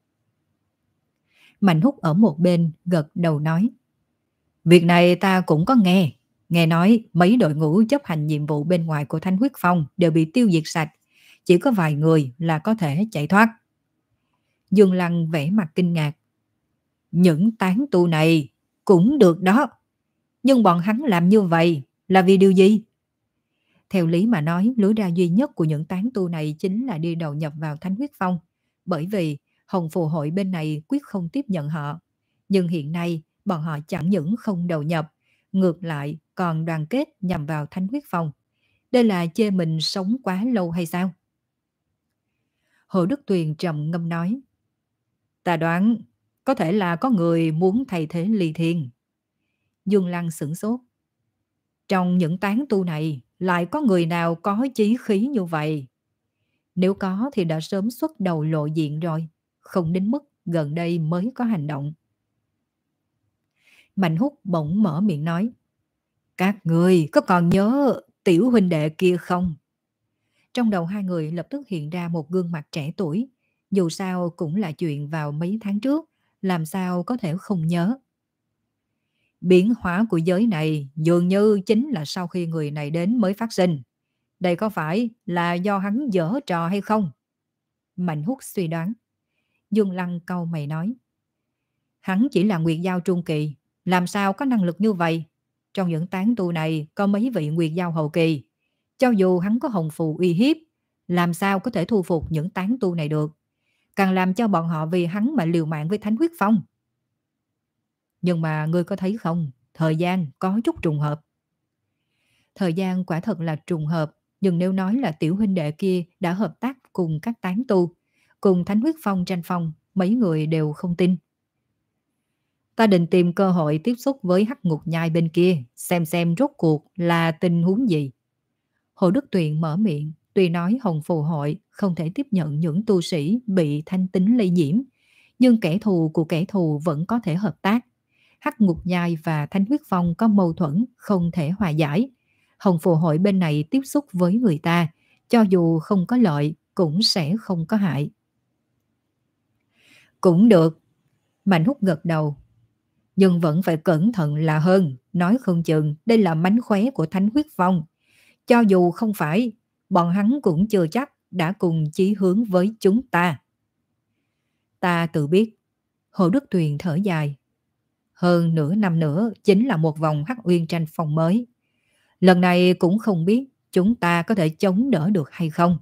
Mạnh Húc ở một bên gật đầu nói, việc này ta cũng có nghe. Nghe nói mấy đội ngũ chấp hành nhiệm vụ bên ngoài của Thánh Huyết Phong đều bị tiêu diệt sạch. Chỉ có vài người là có thể chạy thoát. Dương Lăng vẻ mặt kinh ngạc. Những tán tu này cũng được đó. Nhưng bọn hắn làm như vậy là vì điều gì? Theo lý mà nói, lối ra duy nhất của những tán tu này chính là đi đầu nhập vào Thánh Huyết Phong. Bởi vì Hồng Phù Hội bên này quyết không tiếp nhận họ. Nhưng hiện nay, bọn họ chẳng những không đầu nhập, ngược lại còn đoàn kết nhằm vào Thánh Huyết Phong. Đây là chê mình sống quá lâu hay sao? Hồ Đức Tuyền trầm ngâm nói, ta đoán có thể là có người muốn thay thế Ly Thiên. Dương Lăng sửng sốt. Trong những tán tu này lại có người nào có chí khí như vậy? Nếu có thì đã sớm xuất đầu lộ diện rồi, không đến mức gần đây mới có hành động. Mạnh Húc bỗng mở miệng nói, các người có còn nhớ tiểu huynh đệ kia không? Trong đầu hai người lập tức hiện ra một gương mặt trẻ tuổi, dù sao cũng là chuyện vào mấy tháng trước, làm sao có thể không nhớ. Biến hóa của giới này dường như chính là sau khi người này đến mới phát sinh. Đây có phải là do hắn dở trò hay không? Mạnh Húc suy đoán. Dương Lăng cau mày nói. Hắn chỉ là Nguyệt Giao trung kỳ, làm sao có năng lực như vậy? Trong những tán tu này có mấy vị Nguyệt Giao hậu kỳ. Cho dù hắn có hồng phù uy hiếp, làm sao có thể thu phục những tán tu này được? Càng làm cho bọn họ vì hắn mà liều mạng với Thánh Huyết Phong. Nhưng mà ngươi có thấy không, thời gian có chút trùng hợp. Thời gian quả thật là trùng hợp, nhưng nếu nói là tiểu huynh đệ kia đã hợp tác cùng các tán tu, cùng Thánh Huyết Phong tranh phong, mấy người đều không tin. Ta định tìm cơ hội tiếp xúc với Hắc Ngục Nhai bên kia, xem xem rốt cuộc là tình huống gì. Hồ Đức Tuyền mở miệng, tuy nói Hồng Phù Hội không thể tiếp nhận những tu sĩ bị thanh tính lây nhiễm, nhưng kẻ thù của kẻ thù vẫn có thể hợp tác. Hắc Ngục Nhai và Thanh Huyết Phong có mâu thuẫn không thể hòa giải. Hồng Phù Hội bên này tiếp xúc với người ta, cho dù không có lợi cũng sẽ không có hại. Cũng được. Mạnh Húc gật đầu. Nhưng vẫn phải cẩn thận là hơn, nói không chừng đây là mánh khóe của Thánh Huyết Phong. Cho dù không phải, bọn hắn cũng chưa chắc đã cùng chí hướng với chúng ta. Ta tự biết. Hồ Đức Tuyền thở dài. Hơn nửa năm nữa chính là một vòng Hắc Uyên tranh phong mới. Lần này cũng không biết chúng ta có thể chống đỡ được hay không.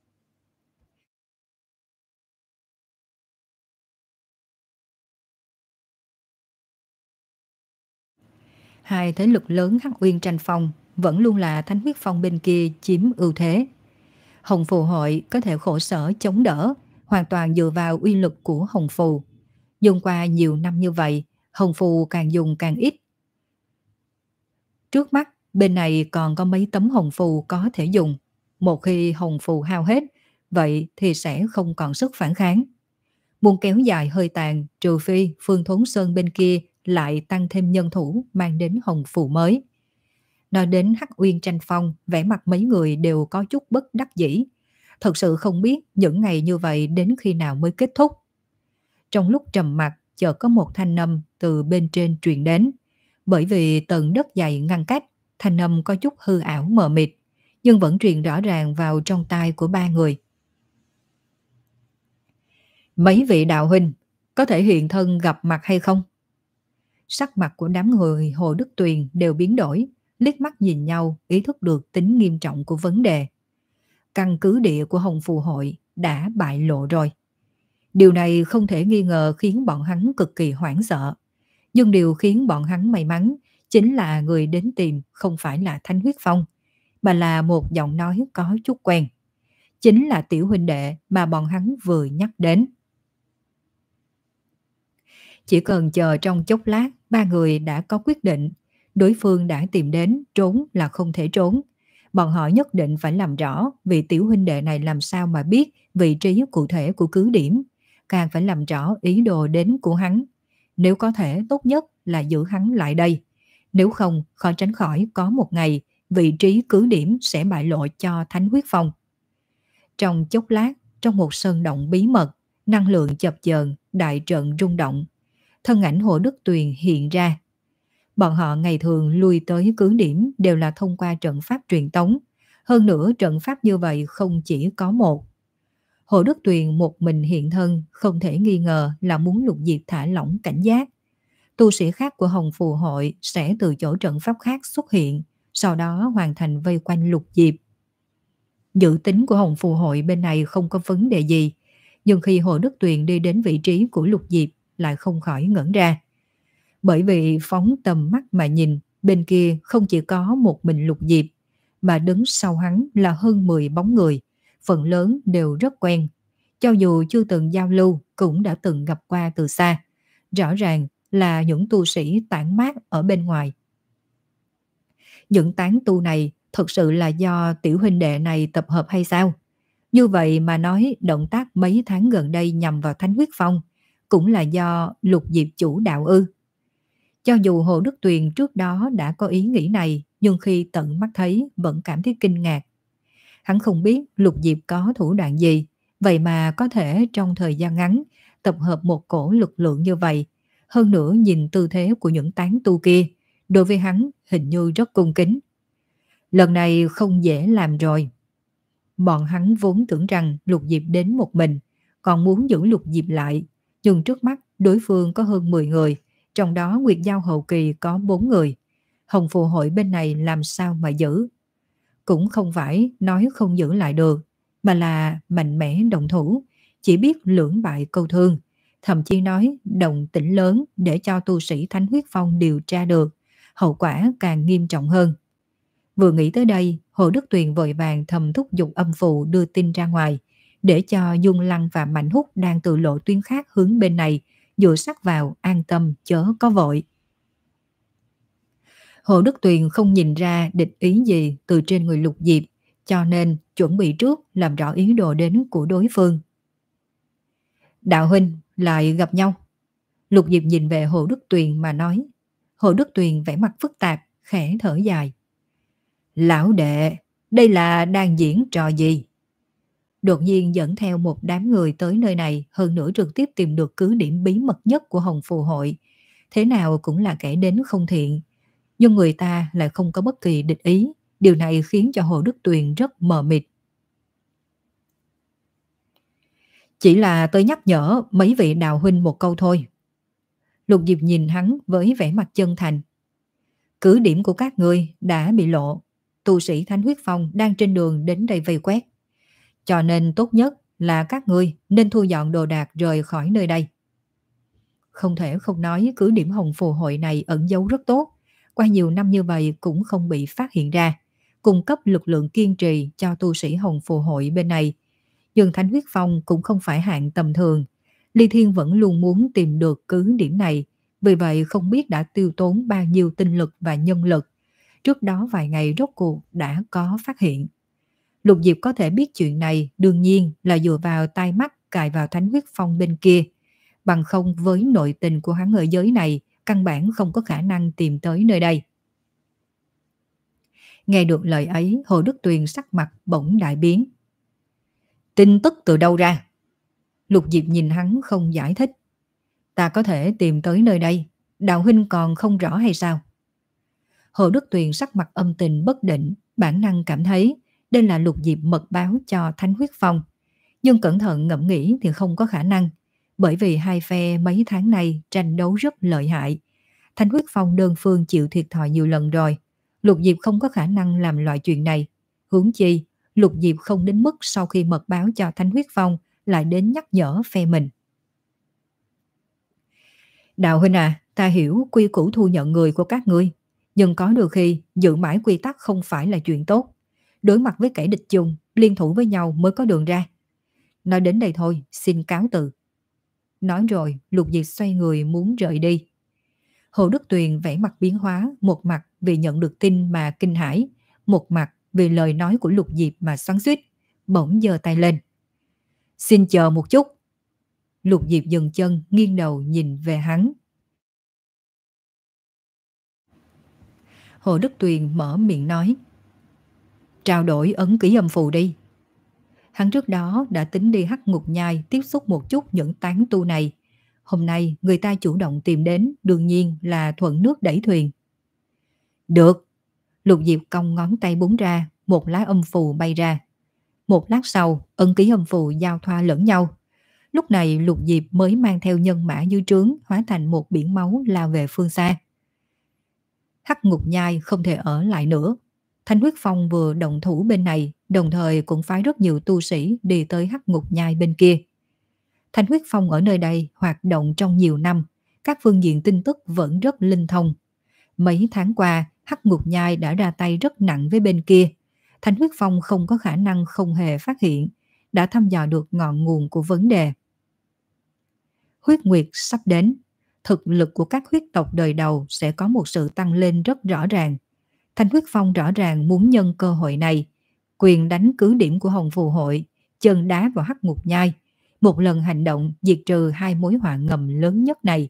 Hai thế lực lớn Hắc Uyên tranh phong vẫn luôn là Thánh Huyết Phong bên kia chiếm ưu thế. Hồng Phù Hội có thể khổ sở chống đỡ, hoàn toàn dựa vào uy lực của Hồng Phù. Dùng qua nhiều năm như vậy, Hồng Phù càng dùng càng ít. Trước mắt, bên này còn có mấy tấm Hồng Phù có thể dùng. Một khi Hồng Phù hao hết, vậy thì sẽ không còn sức phản kháng. Muốn kéo dài hơi tàn, trừ phi Phương Thốn Sơn bên kia lại tăng thêm nhân thủ mang đến Hồng Phù mới. Nói đến Hắc Uyên tranh phong, vẻ mặt mấy người đều có chút bất đắc dĩ. Thật sự không biết những ngày như vậy đến khi nào mới kết thúc. Trong lúc trầm mặc, chợt có một thanh âm từ bên trên truyền đến. Bởi vì tầng đất dày ngăn cách, thanh âm có chút hư ảo mờ mịt, nhưng vẫn truyền rõ ràng vào trong tai của ba người. Mấy vị đạo huynh, có thể hiện thân gặp mặt hay không? Sắc mặt của đám người Hồ Đức Tuyền đều biến đổi, liếc mắt nhìn nhau, ý thức được tính nghiêm trọng của vấn đề. Căn cứ địa của Hồng Phù Hội đã bại lộ rồi. Điều này không thể nghi ngờ khiến bọn hắn cực kỳ hoảng sợ. Nhưng điều khiến bọn hắn may mắn chính là người đến tìm không phải là Thánh Huyết Phong, mà là một giọng nói có chút quen. Chính là tiểu huynh đệ mà bọn hắn vừa nhắc đến. Chỉ cần chờ trong chốc lát, ba người đã có quyết định. Đối phương đã tìm đến, trốn là không thể trốn. Bọn họ nhất định phải làm rõ vị tiểu huynh đệ này làm sao mà biết vị trí cụ thể của cứ điểm. Càng phải làm rõ ý đồ đến của hắn. Nếu có thể, tốt nhất là giữ hắn lại đây. Nếu không, khó tránh khỏi có một ngày vị trí cứ điểm sẽ bại lộ cho Thánh Huyết Phong. Trong chốc lát, trong một sơn động bí mật, năng lượng chập chờn, đại trận rung động. Thân ảnh Hồ Đức Tuyền hiện ra. Bọn họ ngày thường lui tới cứ điểm đều là thông qua trận pháp truyền tống. Hơn nữa trận pháp như vậy không chỉ có một. Hồ Đức Tuyền một mình hiện thân không thể nghi ngờ là muốn Lục Diệp thả lỏng cảnh giác. Tu sĩ khác của Hồng Phù Hội sẽ từ chỗ trận pháp khác xuất hiện, sau đó hoàn thành vây quanh Lục Diệp. Dự tính của Hồng Phù Hội bên này không có vấn đề gì, nhưng khi Hồ Đức Tuyền đi đến vị trí của Lục Diệp lại không khỏi ngẩn ra. Bởi vì phóng tầm mắt mà nhìn, bên kia không chỉ có một mình Lục Diệp, mà đứng sau hắn là hơn mười bóng người, phần lớn đều rất quen. Cho dù chưa từng giao lưu, cũng đã từng gặp qua từ xa. Rõ ràng là những tu sĩ tản mát ở bên ngoài. Những tán tu này thật sự là do tiểu huynh đệ này tập hợp hay sao? Như vậy mà nói động tác mấy tháng gần đây nhằm vào Thánh Huyết Phong cũng là do Lục Diệp chủ đạo ư. Cho dù Hồ Đức Tuyền trước đó đã có ý nghĩ này, nhưng khi tận mắt thấy vẫn cảm thấy kinh ngạc. Hắn không biết Lục Diệp có thủ đoạn gì, vậy mà có thể trong thời gian ngắn tập hợp một cổ lực lượng như vậy. Hơn nữa nhìn tư thế của những tán tu kia, đối với hắn hình như rất cung kính. Lần này không dễ làm rồi. Bọn hắn vốn tưởng rằng Lục Diệp đến một mình, còn muốn giữ Lục Diệp lại, nhưng trước mắt đối phương có hơn mười người, trong đó Nguyệt Giao hậu kỳ có bốn người. Hồng Phù Hội bên này làm sao mà giữ? Cũng không phải nói không giữ lại được, mà là mạnh mẽ động thủ, chỉ biết lưỡng bại câu thương, thậm chí nói động tĩnh lớn để cho tu sĩ Thánh Huyết Phong điều tra được, hậu quả càng nghiêm trọng hơn. Vừa nghĩ tới đây, Hồ Đức Tuyền vội vàng thầm thúc giục âm phù đưa tin ra ngoài, để cho Dung Lăng và Mạnh Húc đang từ lộ tuyến khác hướng bên này, dựa sát vào, an tâm chớ có vội. Hồ Đức Tuyền không nhìn ra địch ý gì từ trên người Lục Diệp, cho nên chuẩn bị trước làm rõ ý đồ đến của đối phương. Đạo huynh lại gặp nhau. Lục Diệp nhìn về Hồ Đức Tuyền mà nói. Hồ Đức Tuyền vẻ mặt phức tạp, khẽ thở dài. Lão đệ, đây là đang diễn trò gì? Đột nhiên dẫn theo một đám người tới nơi này, hơn nữa trực tiếp tìm được cứ điểm bí mật nhất của Hồng Phù Hội. Thế nào cũng là kẻ đến không thiện, nhưng người ta lại không có bất kỳ địch ý. Điều này khiến cho Hồ Đức Tuyền rất mờ mịt. Chỉ là tôi nhắc nhở mấy vị đạo huynh một câu thôi. Lục Diệp nhìn hắn với vẻ mặt chân thành. Cứ điểm của các ngươi đã bị lộ. Tu sĩ Thánh Huyết Phong đang trên đường đến đây vây quét. Cho nên tốt nhất là các ngươi nên thu dọn đồ đạc rời khỏi nơi đây. Không thể không nói cứ điểm Hồng Phù Hội này ẩn giấu rất tốt. Qua nhiều năm như vậy cũng không bị phát hiện ra, cung cấp lực lượng kiên trì cho tu sĩ Hồng Phù Hội bên này. Nhưng Thánh Huyết Phong cũng không phải hạng tầm thường. Ly Thiên vẫn luôn muốn tìm được cứ điểm này, vì vậy không biết đã tiêu tốn bao nhiêu tinh lực và nhân lực. Trước đó vài ngày rốt cuộc đã có phát hiện. Lục Diệp có thể biết chuyện này đương nhiên là dựa vào tai mắt cài vào Thánh Huyết Phong bên kia. Bằng không với nội tình của hắn ở giới này, căn bản không có khả năng tìm tới nơi đây. Nghe được lời ấy, Hồ Đức Tuyền sắc mặt bỗng đại biến. Tin tức từ đâu ra? Lục Diệp nhìn hắn không giải thích. Ta có thể tìm tới nơi đây, đạo huynh còn không rõ hay sao? Hồ Đức Tuyền sắc mặt âm tình bất định, bản năng cảm thấy đây là Lục Diệp mật báo cho Thánh Huyết Phong. Nhưng cẩn thận ngẫm nghĩ thì không có khả năng, bởi vì hai phe mấy tháng nay tranh đấu rất lợi hại. Thánh Huyết Phong đơn phương chịu thiệt thòi nhiều lần rồi. Lục Diệp không có khả năng làm loại chuyện này. Huống chi, Lục Diệp không đến mức sau khi mật báo cho Thánh Huyết Phong lại đến nhắc nhở phe mình. Đạo huynh à, ta hiểu quy củ thu nhận người của các ngươi, nhưng có đôi khi giữ mãi quy tắc không phải là chuyện tốt. Đối mặt với kẻ địch chung, liên thủ với nhau mới có đường ra. Nói đến đây thôi, xin cáo từ. Nói rồi, Lục Diệp xoay người muốn rời đi. Hồ Đức Tuyền vẻ mặt biến hóa, một mặt vì nhận được tin mà kinh hãi, một mặt vì lời nói của Lục Diệp mà xoắn xuýt, bỗng giơ tay lên. Xin chờ một chút. Lục Diệp dừng chân, nghiêng đầu nhìn về hắn. Hồ Đức Tuyền mở miệng nói. Trao đổi ấn ký âm phù đi. Hắn trước đó đã tính đi Hắc Ngục Nhai tiếp xúc một chút những tán tu này. Hôm nay người ta chủ động tìm đến, đương nhiên là thuận nước đẩy thuyền. Được. Lục Diệp cong ngón tay búng ra, một lá âm phù bay ra. Một lát sau, ấn ký âm phù giao thoa lẫn nhau. Lúc này Lục Diệp mới mang theo nhân mã dưới trướng hóa thành một biển máu lao về phương xa. Hắc Ngục Nhai không thể ở lại nữa. Thánh Huyết Phong vừa động thủ bên này, đồng thời cũng phái rất nhiều tu sĩ đi tới Hắc Ngục Nhai bên kia. Thánh Huyết Phong ở nơi đây hoạt động trong nhiều năm, các phương diện tin tức vẫn rất linh thông. Mấy tháng qua, Hắc Ngục Nhai đã ra tay rất nặng với bên kia. Thánh Huyết Phong không có khả năng không hề phát hiện, đã thăm dò được ngọn nguồn của vấn đề. Huyết Nguyệt sắp đến, thực lực của các huyết tộc đời đầu sẽ có một sự tăng lên rất rõ ràng. Thánh Huyết Phong rõ ràng muốn nhân cơ hội này, quyền đánh cứ điểm của Hồng Phù Hội, chân đá vào Hắc Ngục Nhai, một lần hành động diệt trừ hai mối họa ngầm lớn nhất này.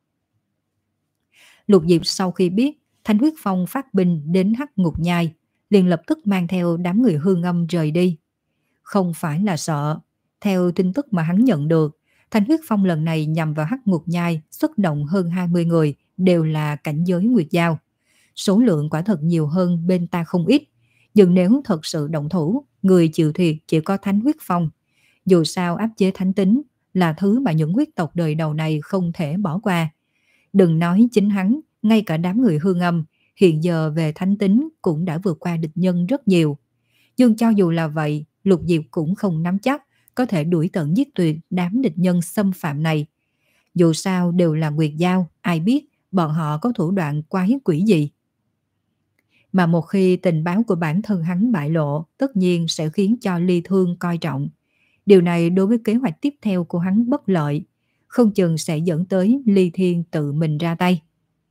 Lục Diệp sau khi biết Thánh Huyết Phong phát binh đến Hắc Ngục Nhai, liền lập tức mang theo đám người hương âm rời đi. Không phải là sợ, theo tin tức mà hắn nhận được, Thánh Huyết Phong lần này nhằm vào Hắc Ngục Nhai xuất động hơn hai mươi người, đều là cảnh giới Nguyệt Giao. Số lượng quả thật nhiều hơn bên ta không ít, nhưng nếu thật sự động thủ, người chịu thiệt chỉ có Thánh Huyết Phong. Dù sao áp chế thánh tính là thứ mà những huyết tộc đời đầu này không thể bỏ qua. Đừng nói chính hắn, ngay cả đám người Hương Âm hiện giờ về thánh tính cũng đã vượt qua địch nhân rất nhiều. Nhưng cho dù là vậy, Lục Diệp cũng không nắm chắc có thể đuổi tận giết tuyệt đám địch nhân xâm phạm này. Dù sao đều là Nguyệt Giao, ai biết bọn họ có thủ đoạn quái quỷ gì. Mà một khi tình báo của bản thân hắn bại lộ, tất nhiên sẽ khiến cho Ly Thương coi trọng. Điều này đối với kế hoạch tiếp theo của hắn bất lợi, không chừng sẽ dẫn tới Ly Thiên tự mình ra tay.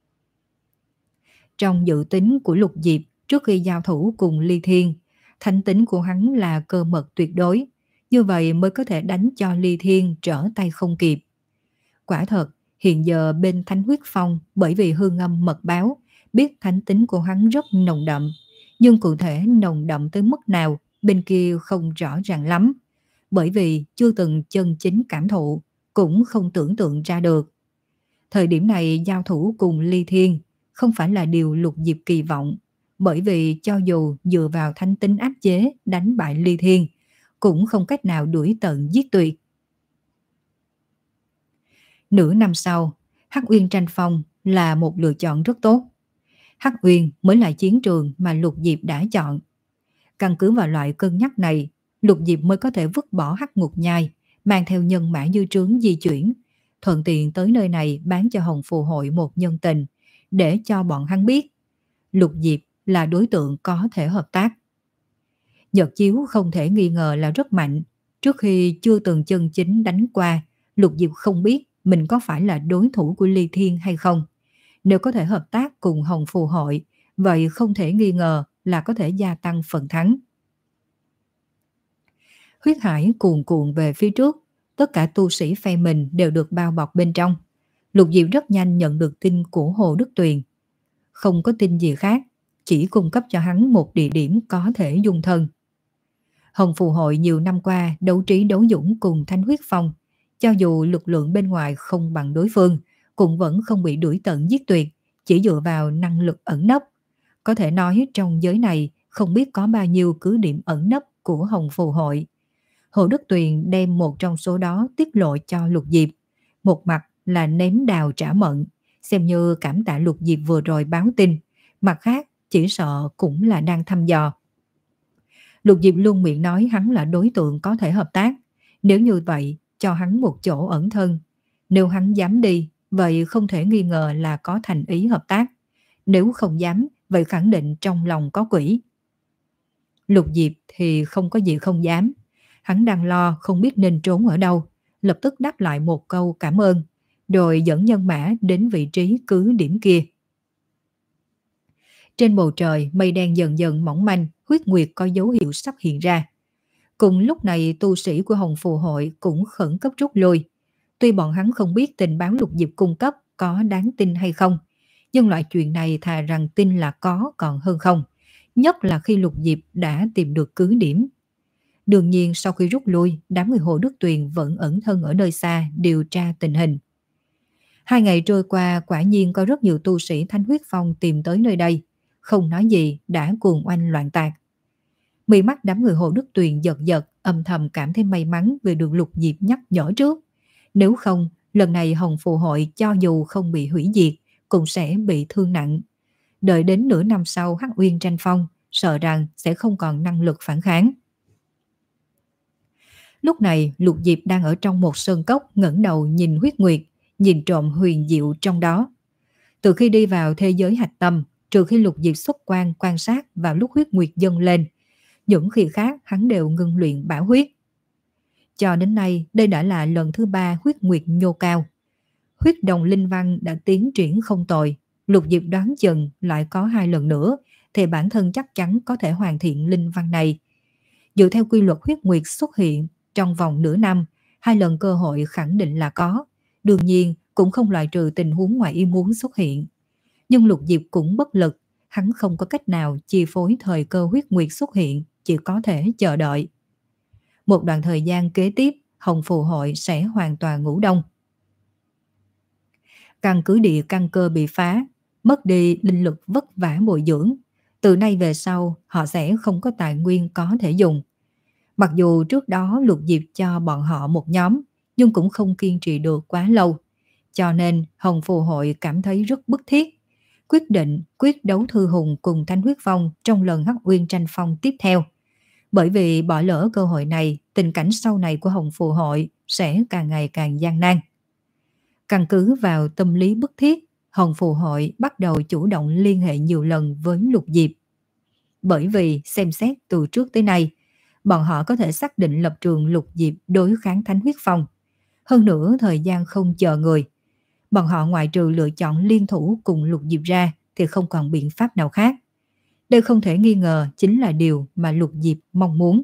Trong dự tính của Lục Diệp trước khi giao thủ cùng Ly Thiên, thánh tính của hắn là cơ mật tuyệt đối, như vậy mới có thể đánh cho Ly Thiên trở tay không kịp. Quả thật, hiện giờ bên Thánh Huyết Phong bởi vì Hương Âm mật báo, biết thánh tính của hắn rất nồng đậm, nhưng cụ thể nồng đậm tới mức nào bên kia không rõ ràng lắm, bởi vì chưa từng chân chính cảm thụ, cũng không tưởng tượng ra được. Thời điểm này giao thủ cùng Ly Thiên không phải là điều Lục Diệp kỳ vọng, bởi vì cho dù dựa vào thánh tính áp chế đánh bại Ly Thiên, cũng không cách nào đuổi tận giết tuyệt. Nửa năm sau, Hắc Uyên tranh phong là một lựa chọn rất tốt. Hắc Uyên mới là chiến trường mà Lục Diệp đã chọn. Căn cứ vào loại cân nhắc này, Lục Diệp mới có thể vứt bỏ Hắc Ngục Nhai, mang theo nhân mã dư trướng di chuyển, thuận tiện tới nơi này bán cho Hồng Phù Hội một nhân tình, để cho bọn hắn biết Lục Diệp là đối tượng có thể hợp tác. Nhật chiếu không thể nghi ngờ là rất mạnh. Trước khi chưa từng chân chính đánh qua, Lục Diệp không biết mình có phải là đối thủ của Ly Thiên hay không. Nếu có thể hợp tác cùng Hồng Phù Hội, vậy không thể nghi ngờ là có thể gia tăng phần thắng. Huyết hải cuồn cuộn về phía trước, tất cả tu sĩ phe mình đều được bao bọc bên trong. Lục Diệp rất nhanh nhận được tin của Hồ Đức Tuyền. Không có tin gì khác, chỉ cung cấp cho hắn một địa điểm có thể dung thân. Hồng Phù Hội nhiều năm qua đấu trí đấu dũng cùng Thánh Huyết Phong, cho dù lực lượng bên ngoài không bằng đối phương, cũng vẫn không bị đuổi tận giết tuyệt, chỉ dựa vào năng lực ẩn nấp. Có thể nói trong giới này không biết có bao nhiêu cứ điểm ẩn nấp của Hồng Phù Hội. Hồ Đức Tuyền đem một trong số đó tiết lộ cho Lục Diệp. Một mặt là ném đào trả mận, xem như cảm tạ Lục Diệp vừa rồi báo tin. Mặt khác chỉ sợ cũng là đang thăm dò. Lục Diệp luôn miệng nói hắn là đối tượng có thể hợp tác. Nếu như vậy, cho hắn một chỗ ẩn thân. Nếu hắn dám đi, vậy không thể nghi ngờ là có thành ý hợp tác. Nếu không dám, vậy khẳng định trong lòng có quỷ. Lục Diệp thì không có gì không dám. Hắn đang lo không biết nên trốn ở đâu, lập tức đáp lại một câu cảm ơn, rồi dẫn nhân mã đến vị trí cứ điểm kia. Trên bầu trời mây đen dần dần mỏng manh, huyết nguyệt có dấu hiệu sắp hiện ra. Cùng lúc này tu sĩ của Hồng Phù Hội cũng khẩn cấp rút lui. Tuy bọn hắn không biết tình báo Lục Diệp cung cấp có đáng tin hay không, nhưng loại chuyện này thà rằng tin là có còn hơn không, nhất là khi Lục Diệp đã tìm được cứ điểm. Đương nhiên sau khi rút lui, đám người Hồ Đức Tuyền vẫn ẩn thân ở nơi xa điều tra tình hình. Hai ngày trôi qua, quả nhiên có rất nhiều tu sĩ Thánh Huyết Phong tìm tới nơi đây, không nói gì đã cuồng oanh loạn tạc. Mí mắt đám người Hồ Đức Tuyền giật giật, âm thầm cảm thấy may mắn vì được Lục Diệp nhắc nhở trước. Nếu không, lần này Hồng Phù Hội cho dù không bị hủy diệt, cũng sẽ bị thương nặng. Đợi đến nửa năm sau Hắc Uyên tranh phong, sợ rằng sẽ không còn năng lực phản kháng. Lúc này Lục Diệp đang ở trong một sơn cốc ngẩng đầu nhìn huyết nguyệt, nhìn trộm huyền diệu trong đó. Từ khi đi vào thế giới hạch tâm, trừ khi Lục Diệp xuất quan quan sát vào lúc huyết nguyệt dâng lên, những khi khác hắn đều ngưng luyện bảo huyết. Cho đến nay, đây đã là lần thứ ba huyết nguyệt nhô cao. Huyết đồng linh văn đã tiến triển không tồi, Lục Diệp đoán chừng lại có hai lần nữa, thì bản thân chắc chắn có thể hoàn thiện linh văn này. Dựa theo quy luật huyết nguyệt xuất hiện, trong vòng nửa năm, hai lần cơ hội khẳng định là có. Đương nhiên, cũng không loại trừ tình huống ngoài ý muốn xuất hiện. Nhưng Lục Diệp cũng bất lực, hắn không có cách nào chi phối thời cơ huyết nguyệt xuất hiện, chỉ có thể chờ đợi. Một đoạn thời gian kế tiếp, Hồng Phù Hội sẽ hoàn toàn ngủ đông. Căn cứ địa căn cơ bị phá, mất đi linh lực vất vả bồi dưỡng. Từ nay về sau, họ sẽ không có tài nguyên có thể dùng. Mặc dù trước đó Lục Diệp cho bọn họ một nhóm, nhưng cũng không kiên trì được quá lâu. Cho nên Hồng Phù Hội cảm thấy rất bức thiết, quyết định quyết đấu Thư Hùng cùng Thanh Huyết Phong trong lần Hắc Uyên tranh phong tiếp theo. Bởi vì bỏ lỡ cơ hội này, tình cảnh sau này của Hồng Phù Hội sẽ càng ngày càng gian nan. Căn cứ vào tâm lý bức thiết, Hồng Phù Hội bắt đầu chủ động liên hệ nhiều lần với Lục Diệp. Bởi vì xem xét từ trước tới nay, bọn họ có thể xác định lập trường Lục Diệp đối kháng Thánh Huyết Phong. Hơn nữa thời gian không chờ người. Bọn họ ngoại trừ lựa chọn liên thủ cùng Lục Diệp ra thì không còn biện pháp nào khác. Đây không thể nghi ngờ chính là điều mà Lục Diệp mong muốn.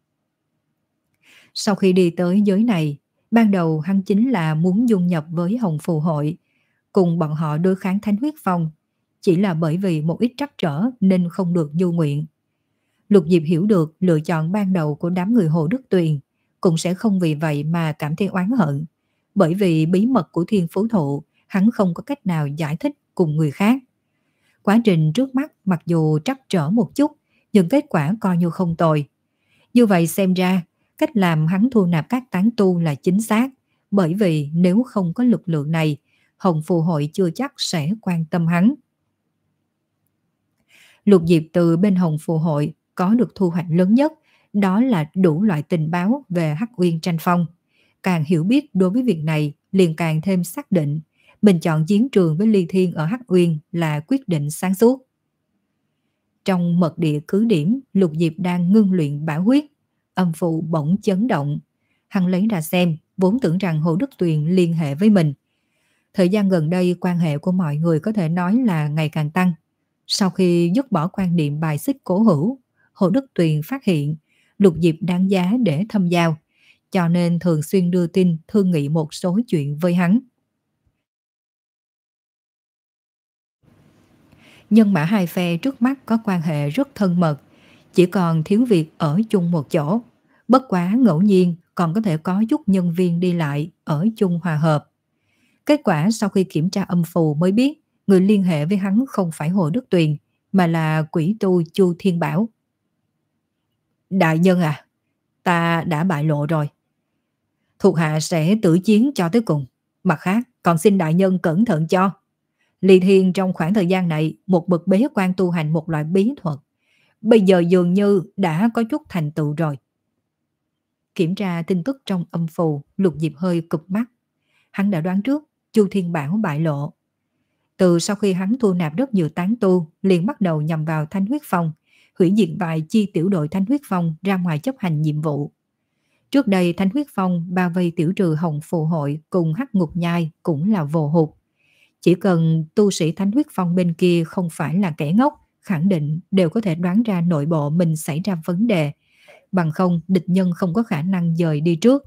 Sau khi đi tới giới này, ban đầu hắn chính là muốn dung nhập với Hồng Phù Hội, cùng bọn họ đối kháng Thánh Huyết Phong, chỉ là bởi vì một ít trắc trở nên không được như nguyện. Lục Diệp hiểu được lựa chọn ban đầu của đám người Hồ Đức Tuyền, cũng sẽ không vì vậy mà cảm thấy oán hận, bởi vì bí mật của Thiên Phú Thụ hắn không có cách nào giải thích cùng người khác. Quá trình trước mắt mặc dù trắc trở một chút, nhưng kết quả coi như không tồi. Như vậy xem ra, cách làm hắn thu nạp các tán tu là chính xác, bởi vì nếu không có lực lượng này, Hồng Phù Hội chưa chắc sẽ quan tâm hắn. Lục Diệp từ bên Hồng Phù Hội có được thu hoạch lớn nhất, đó là đủ loại tình báo về Hắc Uyên tranh phong. Càng hiểu biết đối với việc này, liền càng thêm xác định mình chọn chiến trường với Ly Thiên ở Hắc Uyên là quyết định sáng suốt. Trong mật địa cứ điểm, Lục Diệp đang ngưng luyện bảo huyết, âm phụ bỗng chấn động. Hắn lấy ra xem, vốn tưởng rằng Hồ Đức Tuyền liên hệ với mình. Thời gian gần đây quan hệ của mọi người có thể nói là ngày càng tăng. Sau khi dứt bỏ quan niệm bài xích cố hữu, Hồ Đức Tuyền phát hiện Lục Diệp đáng giá để thâm giao, cho nên thường xuyên đưa tin thương nghị một số chuyện với hắn. Nhân mã hai phe trước mắt có quan hệ rất thân mật, chỉ còn thiếu việc ở chung một chỗ. Bất quá ngẫu nhiên còn có thể có chút nhân viên đi lại ở chung hòa hợp. Kết quả sau khi kiểm tra âm phù mới biết người liên hệ với hắn không phải Hồ Đức Tuyền, mà là quỷ tu Chu Thiên Bảo. Đại nhân à, ta đã bại lộ rồi. Thuộc hạ sẽ tử chiến cho tới cùng. Mặt khác, còn xin đại nhân cẩn thận cho. Ly Thiên trong khoảng thời gian này một bậc bế quan tu hành một loại bí thuật. Bây giờ dường như đã có chút thành tựu rồi. Kiểm tra tin tức trong âm phù, Lục Diệp hơi cụp mắt. Hắn đã đoán trước Chu Thiên Bảo bại lộ. Từ sau khi hắn thu nạp rất nhiều tán tu, liền bắt đầu nhằm vào Thanh Huyết Phong, hủy diệt vài chi tiểu đội Thanh Huyết Phong ra ngoài chấp hành nhiệm vụ. Trước đây Thanh Huyết Phong bao vây tiểu trừ Hồng Phù Hội cùng Hắc Ngục Nhai cũng là vô hụt. Chỉ cần tu sĩ Thanh Huyết Phong bên kia không phải là kẻ ngốc, khẳng định đều có thể đoán ra nội bộ mình xảy ra vấn đề. Bằng không, địch nhân không có khả năng dời đi trước.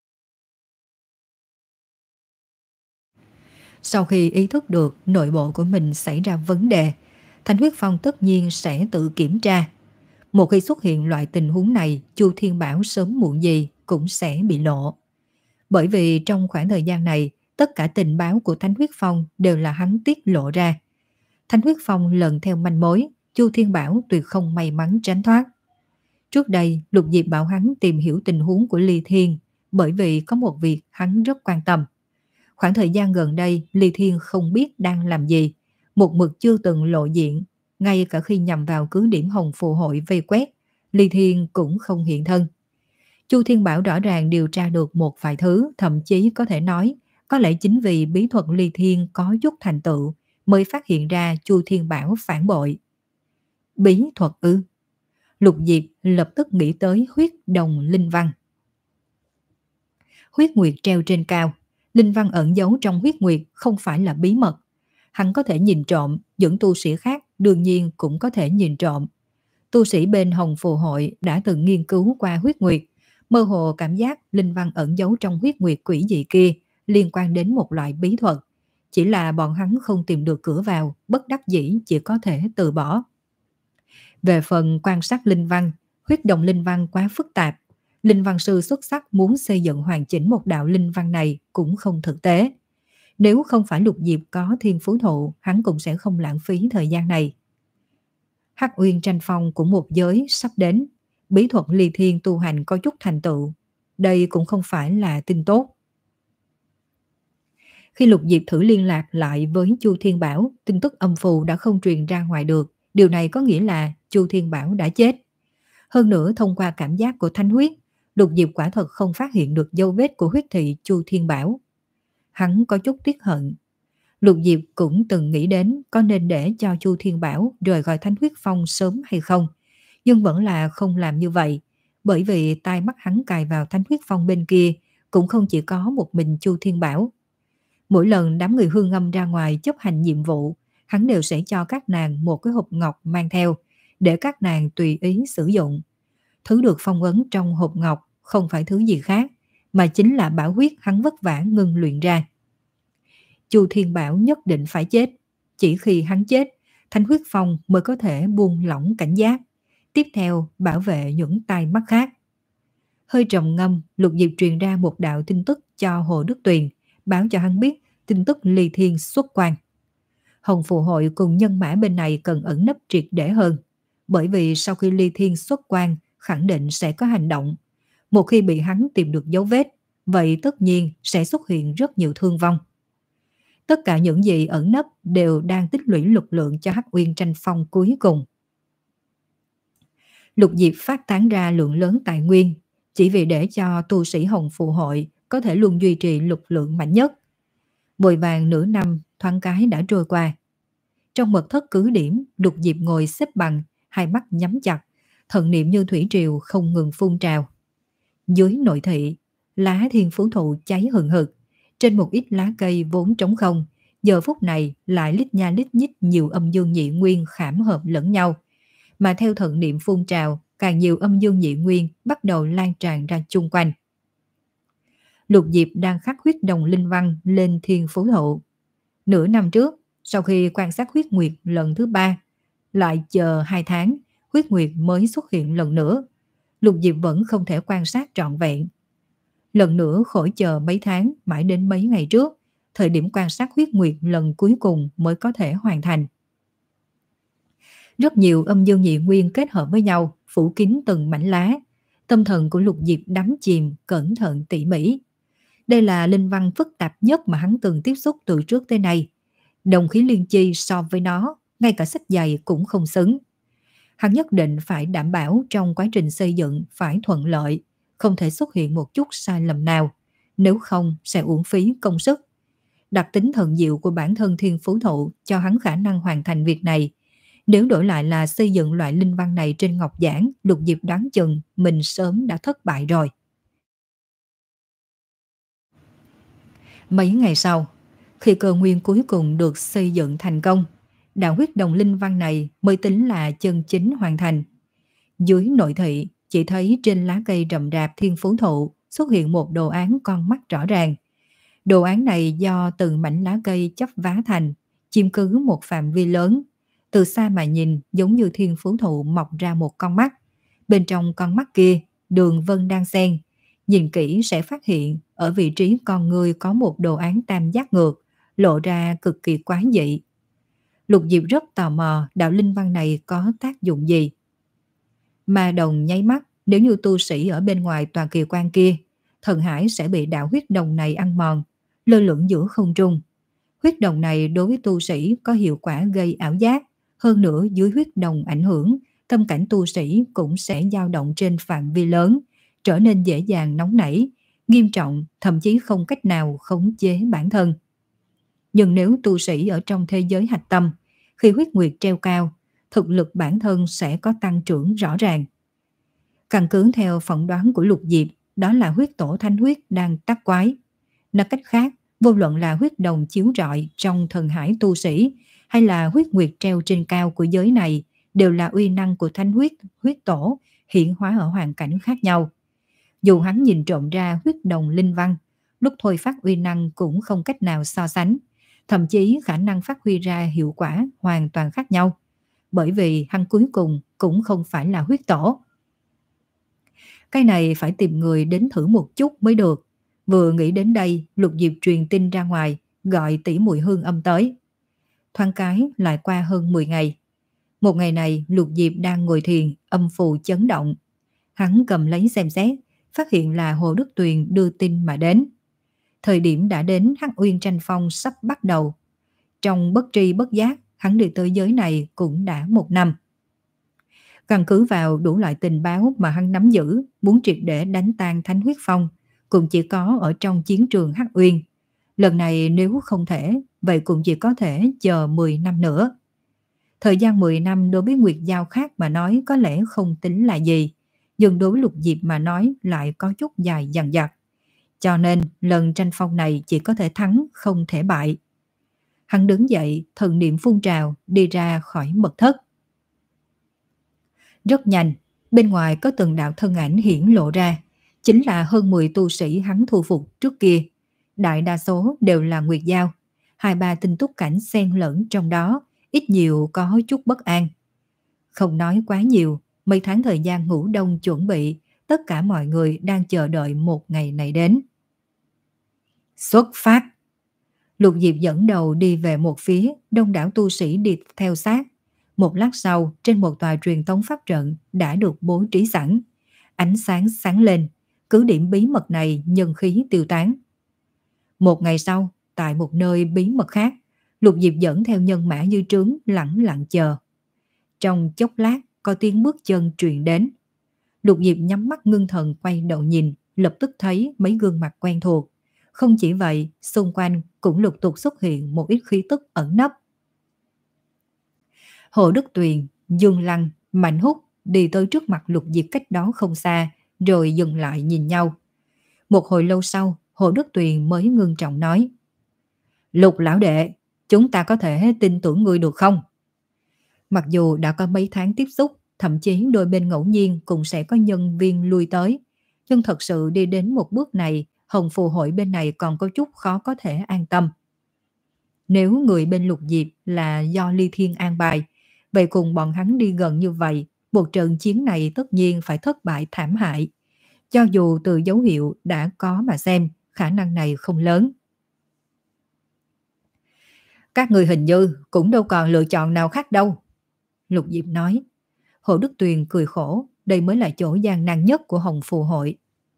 Sau khi ý thức được nội bộ của mình xảy ra vấn đề, Thanh Huyết Phong tất nhiên sẽ tự kiểm tra. Một khi xuất hiện loại tình huống này, Chu Thiên Bảo sớm muộn gì cũng sẽ bị lộ. Bởi vì trong khoảng thời gian này, tất cả tình báo của Thanh Huyết Phong đều là hắn tiết lộ ra. Thanh Huyết Phong lần theo manh mối, Chu Thiên Bảo tuyệt không may mắn tránh thoát. Trước đây, Lục Diệp bảo hắn tìm hiểu tình huống của Ly Thiên, bởi vì có một việc hắn rất quan tâm. Khoảng thời gian gần đây, Ly Thiên không biết đang làm gì, một mực chưa từng lộ diện, ngay cả khi nhằm vào cứ điểm Hồng Phù Hội vây quét, Ly Thiên cũng không hiện thân. Chu Thiên Bảo rõ ràng điều tra được một vài thứ, thậm chí có thể nói, có lẽ chính vì bí thuật Ly Thiên có chút thành tựu, mới phát hiện ra Chu Thiên Bảo phản bội. Bí thuật ư? Lục Diệp lập tức nghĩ tới huyết đồng linh văn. Huyết nguyệt treo trên cao, linh văn ẩn giấu trong huyết nguyệt không phải là bí mật. Hắn có thể nhìn trộm, những tu sĩ khác đương nhiên cũng có thể nhìn trộm. Tu sĩ bên Hồng Phù Hội đã từng nghiên cứu qua huyết nguyệt, mơ hồ cảm giác linh văn ẩn giấu trong huyết nguyệt quỷ dị kia liên quan đến một loại bí thuật. Chỉ là bọn hắn không tìm được cửa vào, bất đắc dĩ chỉ có thể từ bỏ. Về phần quan sát linh văn, huyết đồng linh văn quá phức tạp. Linh văn sư xuất sắc muốn xây dựng hoàn chỉnh một đạo linh văn này cũng không thực tế. Nếu không phải Lục Diệp có Thiên Phú Thụ, hắn cũng sẽ không lãng phí thời gian này. Hắc Uyên tranh phong của một giới sắp đến. bí thuật ly thiên tu hành có chút thành tựu. Đây cũng không phải là tin tốt. Khi Lục Diệp thử liên lạc lại với Chu Thiên Bảo, tin tức âm phù đã không truyền ra ngoài được. Điều này có nghĩa là Chu Thiên Bảo đã chết. Hơn nữa, thông qua cảm giác của thánh huyết, Lục Diệp quả thật không phát hiện được dấu vết của huyết thị Chu Thiên Bảo. Hắn có chút tiếc hận. Lục Diệp cũng từng nghĩ đến có nên để cho Chu Thiên Bảo rời khỏi Thánh Huyết Phong sớm hay không, nhưng vẫn là không làm như vậy, bởi vì tai mắt hắn cài vào Thánh Huyết Phong bên kia cũng không chỉ có một mình Chu Thiên Bảo. Mỗi lần đám người Hương Ngâm ra ngoài chấp hành nhiệm vụ, hắn đều sẽ cho các nàng một cái hộp ngọc mang theo, để các nàng tùy ý sử dụng. Thứ được phong ấn trong hộp ngọc không phải thứ gì khác, mà chính là bảo huyết hắn vất vả ngưng luyện ra. Chu Thiên Bảo nhất định phải chết. Chỉ khi hắn chết, Thánh Huyết Phong mới có thể buông lỏng cảnh giác. Tiếp theo bảo vệ những tai mắt khác. Hơi trầm ngâm, Lục Diệp truyền ra một đạo tin tức cho Hồ Đức Tuyền, báo cho hắn biết tin tức ly thiên xuất quan. Hồng Phù Hội cùng nhân mã bên này cần ẩn nấp triệt để hơn, bởi vì sau khi ly thiên xuất quan khẳng định sẽ có hành động. Một khi bị hắn tìm được dấu vết, vậy tất nhiên sẽ xuất hiện rất nhiều thương vong. Tất cả những gì ẩn nấp đều đang tích lũy lực lượng cho Hắc Uyên tranh phong cuối cùng. Lục Diệp phát tán ra lượng lớn tài nguyên, chỉ vì để cho tu sĩ Hồng Phù Hội có thể luôn duy trì lực lượng mạnh nhất. Vội vàng nửa năm thoáng cái đã trôi qua. Trong mật thất cứ điểm, Lục Diệp ngồi xếp bằng, hai mắt nhắm chặt, thần niệm như thủy triều không ngừng phun trào. Dưới nội thị, lá thiên phú thụ cháy hừng hực. Trên một ít lá cây vốn trống không, giờ phút này lại lít nha lít nhít nhiều âm dương nhị nguyên khảm hợp lẫn nhau. Mà theo thần niệm phun trào, càng nhiều âm dương nhị nguyên bắt đầu lan tràn ra chung quanh. Lục Diệp đang khắc huyết đồng linh văn lên thiên phú thụ. Nửa năm trước, sau khi quan sát huyết nguyệt lần thứ ba, lại chờ hai tháng, huyết nguyệt mới xuất hiện lần nữa. Lục Diệp vẫn không thể quan sát trọn vẹn. Lần nữa khỏi chờ mấy tháng, mãi đến mấy ngày trước, thời điểm quan sát huyết nguyệt lần cuối cùng mới có thể hoàn thành. Rất nhiều âm dương nhị nguyên kết hợp với nhau, phủ kín từng mảnh lá. Tâm thần của Lục Diệp đắm chìm, cẩn thận tỉ mỉ. Đây là linh văn phức tạp nhất mà hắn từng tiếp xúc từ trước tới nay. Đồng khí liên chi so với nó, ngay cả sách dày cũng không xứng. Hắn nhất định phải đảm bảo trong quá trình xây dựng phải thuận lợi, không thể xuất hiện một chút sai lầm nào, nếu không sẽ uổng phí công sức. Đặc tính thần diệu của bản thân thiên phú thụ cho hắn khả năng hoàn thành việc này. Nếu đổi lại là xây dựng loại linh văn này trên ngọc giản, Lục Diệp đoán chừng mình sớm đã thất bại rồi. Mấy ngày sau, khi cơ nguyên cuối cùng được xây dựng thành công, đạo huyết đồng linh văn này mới tính là chân chính hoàn thành. Dưới nội thị, chỉ thấy trên lá cây rậm rạp thiên phú thụ xuất hiện một đồ án con mắt rõ ràng. Đồ án này do từng mảnh lá cây chấp vá thành, chiếm cứ một phạm vi lớn. Từ xa mà nhìn giống như thiên phú thụ mọc ra một con mắt. Bên trong con mắt kia, đường vân đang xen. Nhìn kỹ sẽ phát hiện ở vị trí con người có một đồ án tam giác ngược, lộ ra cực kỳ quái dị. Lục Diệp rất tò mò đạo linh văn này có tác dụng gì. Ma đồng nháy mắt, nếu như tu sĩ ở bên ngoài tòa kỳ quan kia, thần hải sẽ bị đạo huyết đồng này ăn mòn, lơ lửng giữa không trung. Huyết đồng này đối với tu sĩ có hiệu quả gây ảo giác, hơn nữa dưới huyết đồng ảnh hưởng, tâm cảnh tu sĩ cũng sẽ dao động trên phạm vi lớn, trở nên dễ dàng nóng nảy, nghiêm trọng, thậm chí không cách nào khống chế bản thân. Nhưng nếu tu sĩ ở trong thế giới hạch tâm, khi huyết nguyệt treo cao, thực lực bản thân sẽ có tăng trưởng rõ ràng. Căn cứ theo phỏng đoán của Lục Diệp, đó là huyết tổ thánh huyết đang tác quái. Nói cách khác, vô luận là huyết đồng chiếu rọi trong thần hải tu sĩ, hay là huyết nguyệt treo trên cao của giới này, đều là uy năng của thánh huyết, huyết tổ, hiện hóa ở hoàn cảnh khác nhau. Dù hắn nhìn trộm ra huyết đồng linh văn, lúc thôi phát uy năng cũng không cách nào so sánh, thậm chí khả năng phát huy ra hiệu quả hoàn toàn khác nhau, bởi vì hắn cuối cùng cũng không phải là huyết tổ. Cái này phải tìm người đến thử một chút mới được. Vừa nghĩ đến đây, Lục Diệp truyền tin ra ngoài, gọi tỷ muội Hương Âm tới. Thoáng cái lại qua hơn mười ngày. Một ngày này, Lục Diệp đang ngồi thiền, âm phù chấn động. Hắn cầm lấy xem xét, phát hiện là Hồ Đức Tuyền đưa tin mà đến. Thời điểm đã đến, Hắc Uyên tranh phong sắp bắt đầu. Trong bất tri bất giác, hắn đi tới giới này cũng đã một năm. Căn cứ vào đủ loại tình báo mà hắn nắm giữ, muốn triệt để đánh tan Thánh Huyết Phong, cũng chỉ có ở trong chiến trường Hắc Uyên. Lần này nếu không thể, vậy cũng chỉ có thể chờ mười năm nữa. Thời gian mười năm đối với Nguyệt Giao khác mà nói có lẽ không tính là gì, nhưng đối với Lục Diệp mà nói lại có chút dài dằng dặc. Cho nên lần tranh phong này chỉ có thể thắng, không thể bại. Hắn đứng dậy, thần niệm phun trào, đi ra khỏi mật thất. Rất nhanh, bên ngoài có từng đạo thân ảnh hiển lộ ra, chính là hơn mười tu sĩ hắn thu phục trước kia. Đại đa số đều là Nguyệt Giao, hai ba tinh túc cảnh xen lẫn trong đó, ít nhiều có chút bất an. Không nói quá nhiều, mấy tháng thời gian ngủ đông chuẩn bị, tất cả mọi người đang chờ đợi một ngày này đến. Xuất phát! Lục Diệp dẫn đầu đi về một phía, đông đảo tu sĩ đi theo sát. Một lát sau, trên một tòa truyền tống pháp trận đã được bố trí sẵn. Ánh sáng sáng lên, cứ điểm bí mật này nhân khí tiêu tán. Một ngày sau, tại một nơi bí mật khác, Lục Diệp dẫn theo nhân mã dư trướng lẳng lặng chờ. Trong chốc lát, có tiếng bước chân truyền đến. Lục Diệp nhắm mắt ngưng thần quay đầu nhìn, lập tức thấy mấy gương mặt quen thuộc. Không chỉ vậy, xung quanh cũng lục tục xuất hiện một ít khí tức ẩn nấp. Hồ Đức Tuyền, Dương Lăng, Mạnh Húc đi tới trước mặt Lục Diệp cách đó không xa, rồi dừng lại nhìn nhau. Một hồi lâu sau, Hồ Đức Tuyền mới ngưng trọng nói: Lục lão đệ, chúng ta có thể tin tưởng ngươi được không? Mặc dù đã có mấy tháng tiếp xúc, thậm chí đôi bên ngẫu nhiên cũng sẽ có nhân viên lui tới, nhưng thật sự đi đến một bước này, Hồng Phù hội bên này còn có chút khó có thể an tâm. Nếu người bên Lục Diệp là do Ly Thiên an bài, vậy cùng bọn hắn đi gần như vậy, một trận chiến này tất nhiên phải thất bại thảm hại. Cho dù từ dấu hiệu đã có mà xem, khả năng này không lớn. Các người hình như cũng đâu còn lựa chọn nào khác đâu. Lục Diệp nói. Hồ Đức Tuyền cười khổ, đây mới là chỗ gian nan nhất của Hồng Phù hội.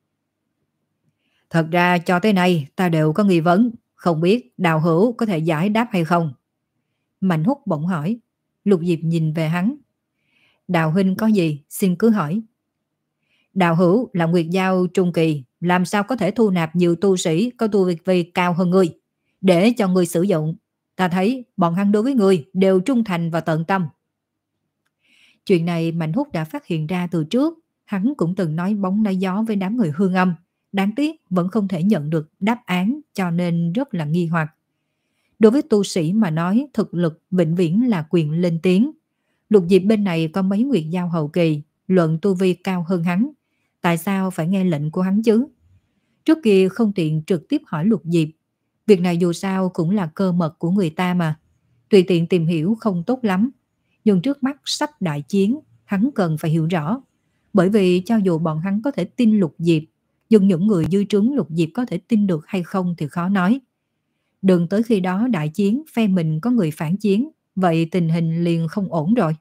Thật ra cho tới nay ta đều có nghi vấn, không biết Đào Hữu có thể giải đáp hay không? Mạnh Húc bỗng hỏi. Lục Diệp nhìn về hắn. Đào huynh có gì, xin cứ hỏi. Đào Hữu là Nguyệt Giao trung kỳ, làm sao có thể thu nạp nhiều tu sĩ có tu vi cao hơn ngươi, để cho ngươi sử dụng. Ta thấy bọn hắn đối với ngươi đều trung thành và tận tâm. Chuyện này Mạnh Húc đã phát hiện ra từ trước, hắn cũng từng nói bóng nói gió với đám người Hương Âm, đáng tiếc vẫn không thể nhận được đáp án, cho nên rất là nghi hoặc. Đối với tu sĩ mà nói, thực lực vĩnh viễn là quyền lên tiếng. Lục Diệp bên này có mấy Nguyệt Giao hậu kỳ, luận tu vi cao hơn hắn, tại sao phải nghe lệnh của hắn chứ? Trước kia không tiện trực tiếp hỏi Lục Diệp, việc này dù sao cũng là cơ mật của người ta mà, tùy tiện tìm hiểu không tốt lắm. Nhưng trước mắt sắp đại chiến, hắn cần phải hiểu rõ. Bởi vì cho dù bọn hắn có thể tin Lục Diệp, nhưng những người dư trướng Lục Diệp có thể tin được hay không thì khó nói. Đừng tới khi đó đại chiến, phe mình có người phản chiến, vậy tình hình liền không ổn rồi.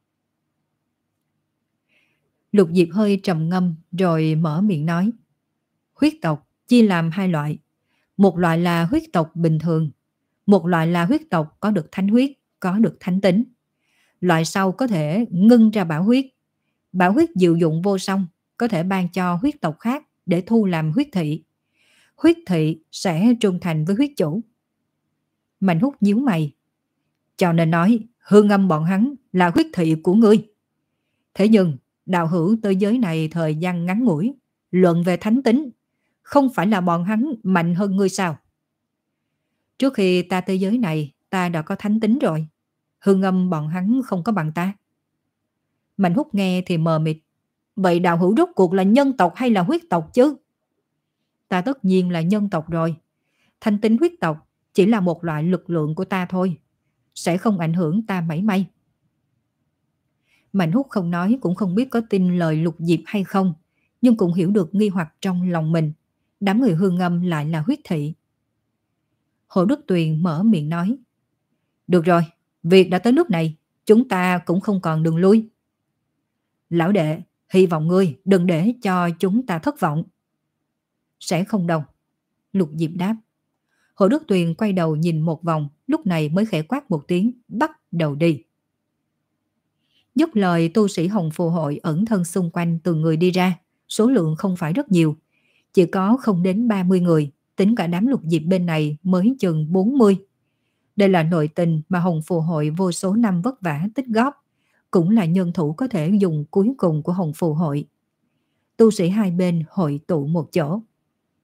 Lục Diệp hơi trầm ngâm rồi mở miệng nói. Huyết tộc chia làm hai loại. Một loại là huyết tộc bình thường, một loại là huyết tộc có được thánh huyết, có được thánh tính. Loại sau có thể ngưng ra bảo huyết. Bảo huyết diệu dụng vô song, có thể ban cho huyết tộc khác để thu làm huyết thị. Huyết thị sẽ trung thành với huyết chủ. Mạnh Húc nhíu mày. Cho nên nói Hương Âm bọn hắn là huyết thị của ngươi. Thế nhưng Đào Hữu tới giới này thời gian ngắn ngủi, luận về thánh tính, không phải là bọn hắn mạnh hơn ngươi sao? Trước khi ta tới giới này, ta đã có thánh tính rồi. Hương Âm bọn hắn không có bằng ta. Mạnh Húc nghe thì mờ mịt. Vậy Đào Hữu rốt cuộc là nhân tộc hay là huyết tộc chứ? Ta tất nhiên là nhân tộc rồi. Thánh tính huyết tộc chỉ là một loại lực lượng của ta thôi, sẽ không ảnh hưởng ta mảy may. Mạnh Húc không nói cũng không biết có tin lời Lục Diệp hay không, nhưng cũng hiểu được nghi hoặc trong lòng mình. Đám người Hương Âm lại là huyết thị. Hồ Đức Tuyền mở miệng nói. Được rồi, việc đã tới nước này, chúng ta cũng không còn đường lui. Lão đệ, Hy vọng ngươi đừng để cho chúng ta thất vọng. Sẽ không đâu, Lục Diệp đáp. Hồ Đức Tuyền quay đầu nhìn một vòng, lúc này mới khẽ quát một tiếng, bắt đầu đi. Dứt lời, tu sĩ Hồng Phù Hội ẩn thân xung quanh từng người đi ra, số lượng không phải rất nhiều, chỉ có không đến ba mươi người, tính cả đám Lục Diệp bên này mới chừng bốn mươi. Đây là nội tình mà Hồng Phù Hội vô số năm vất vả tích góp, cũng là nhân thủ có thể dùng cuối cùng của Hồng Phù Hội. Tu sĩ hai bên hội tụ một chỗ.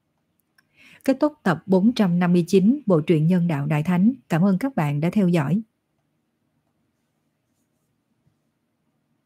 Kết thúc tập bốn trăm năm mươi chín bộ truyện Nhân Đạo Đại Thánh. Cảm ơn các bạn đã theo dõi.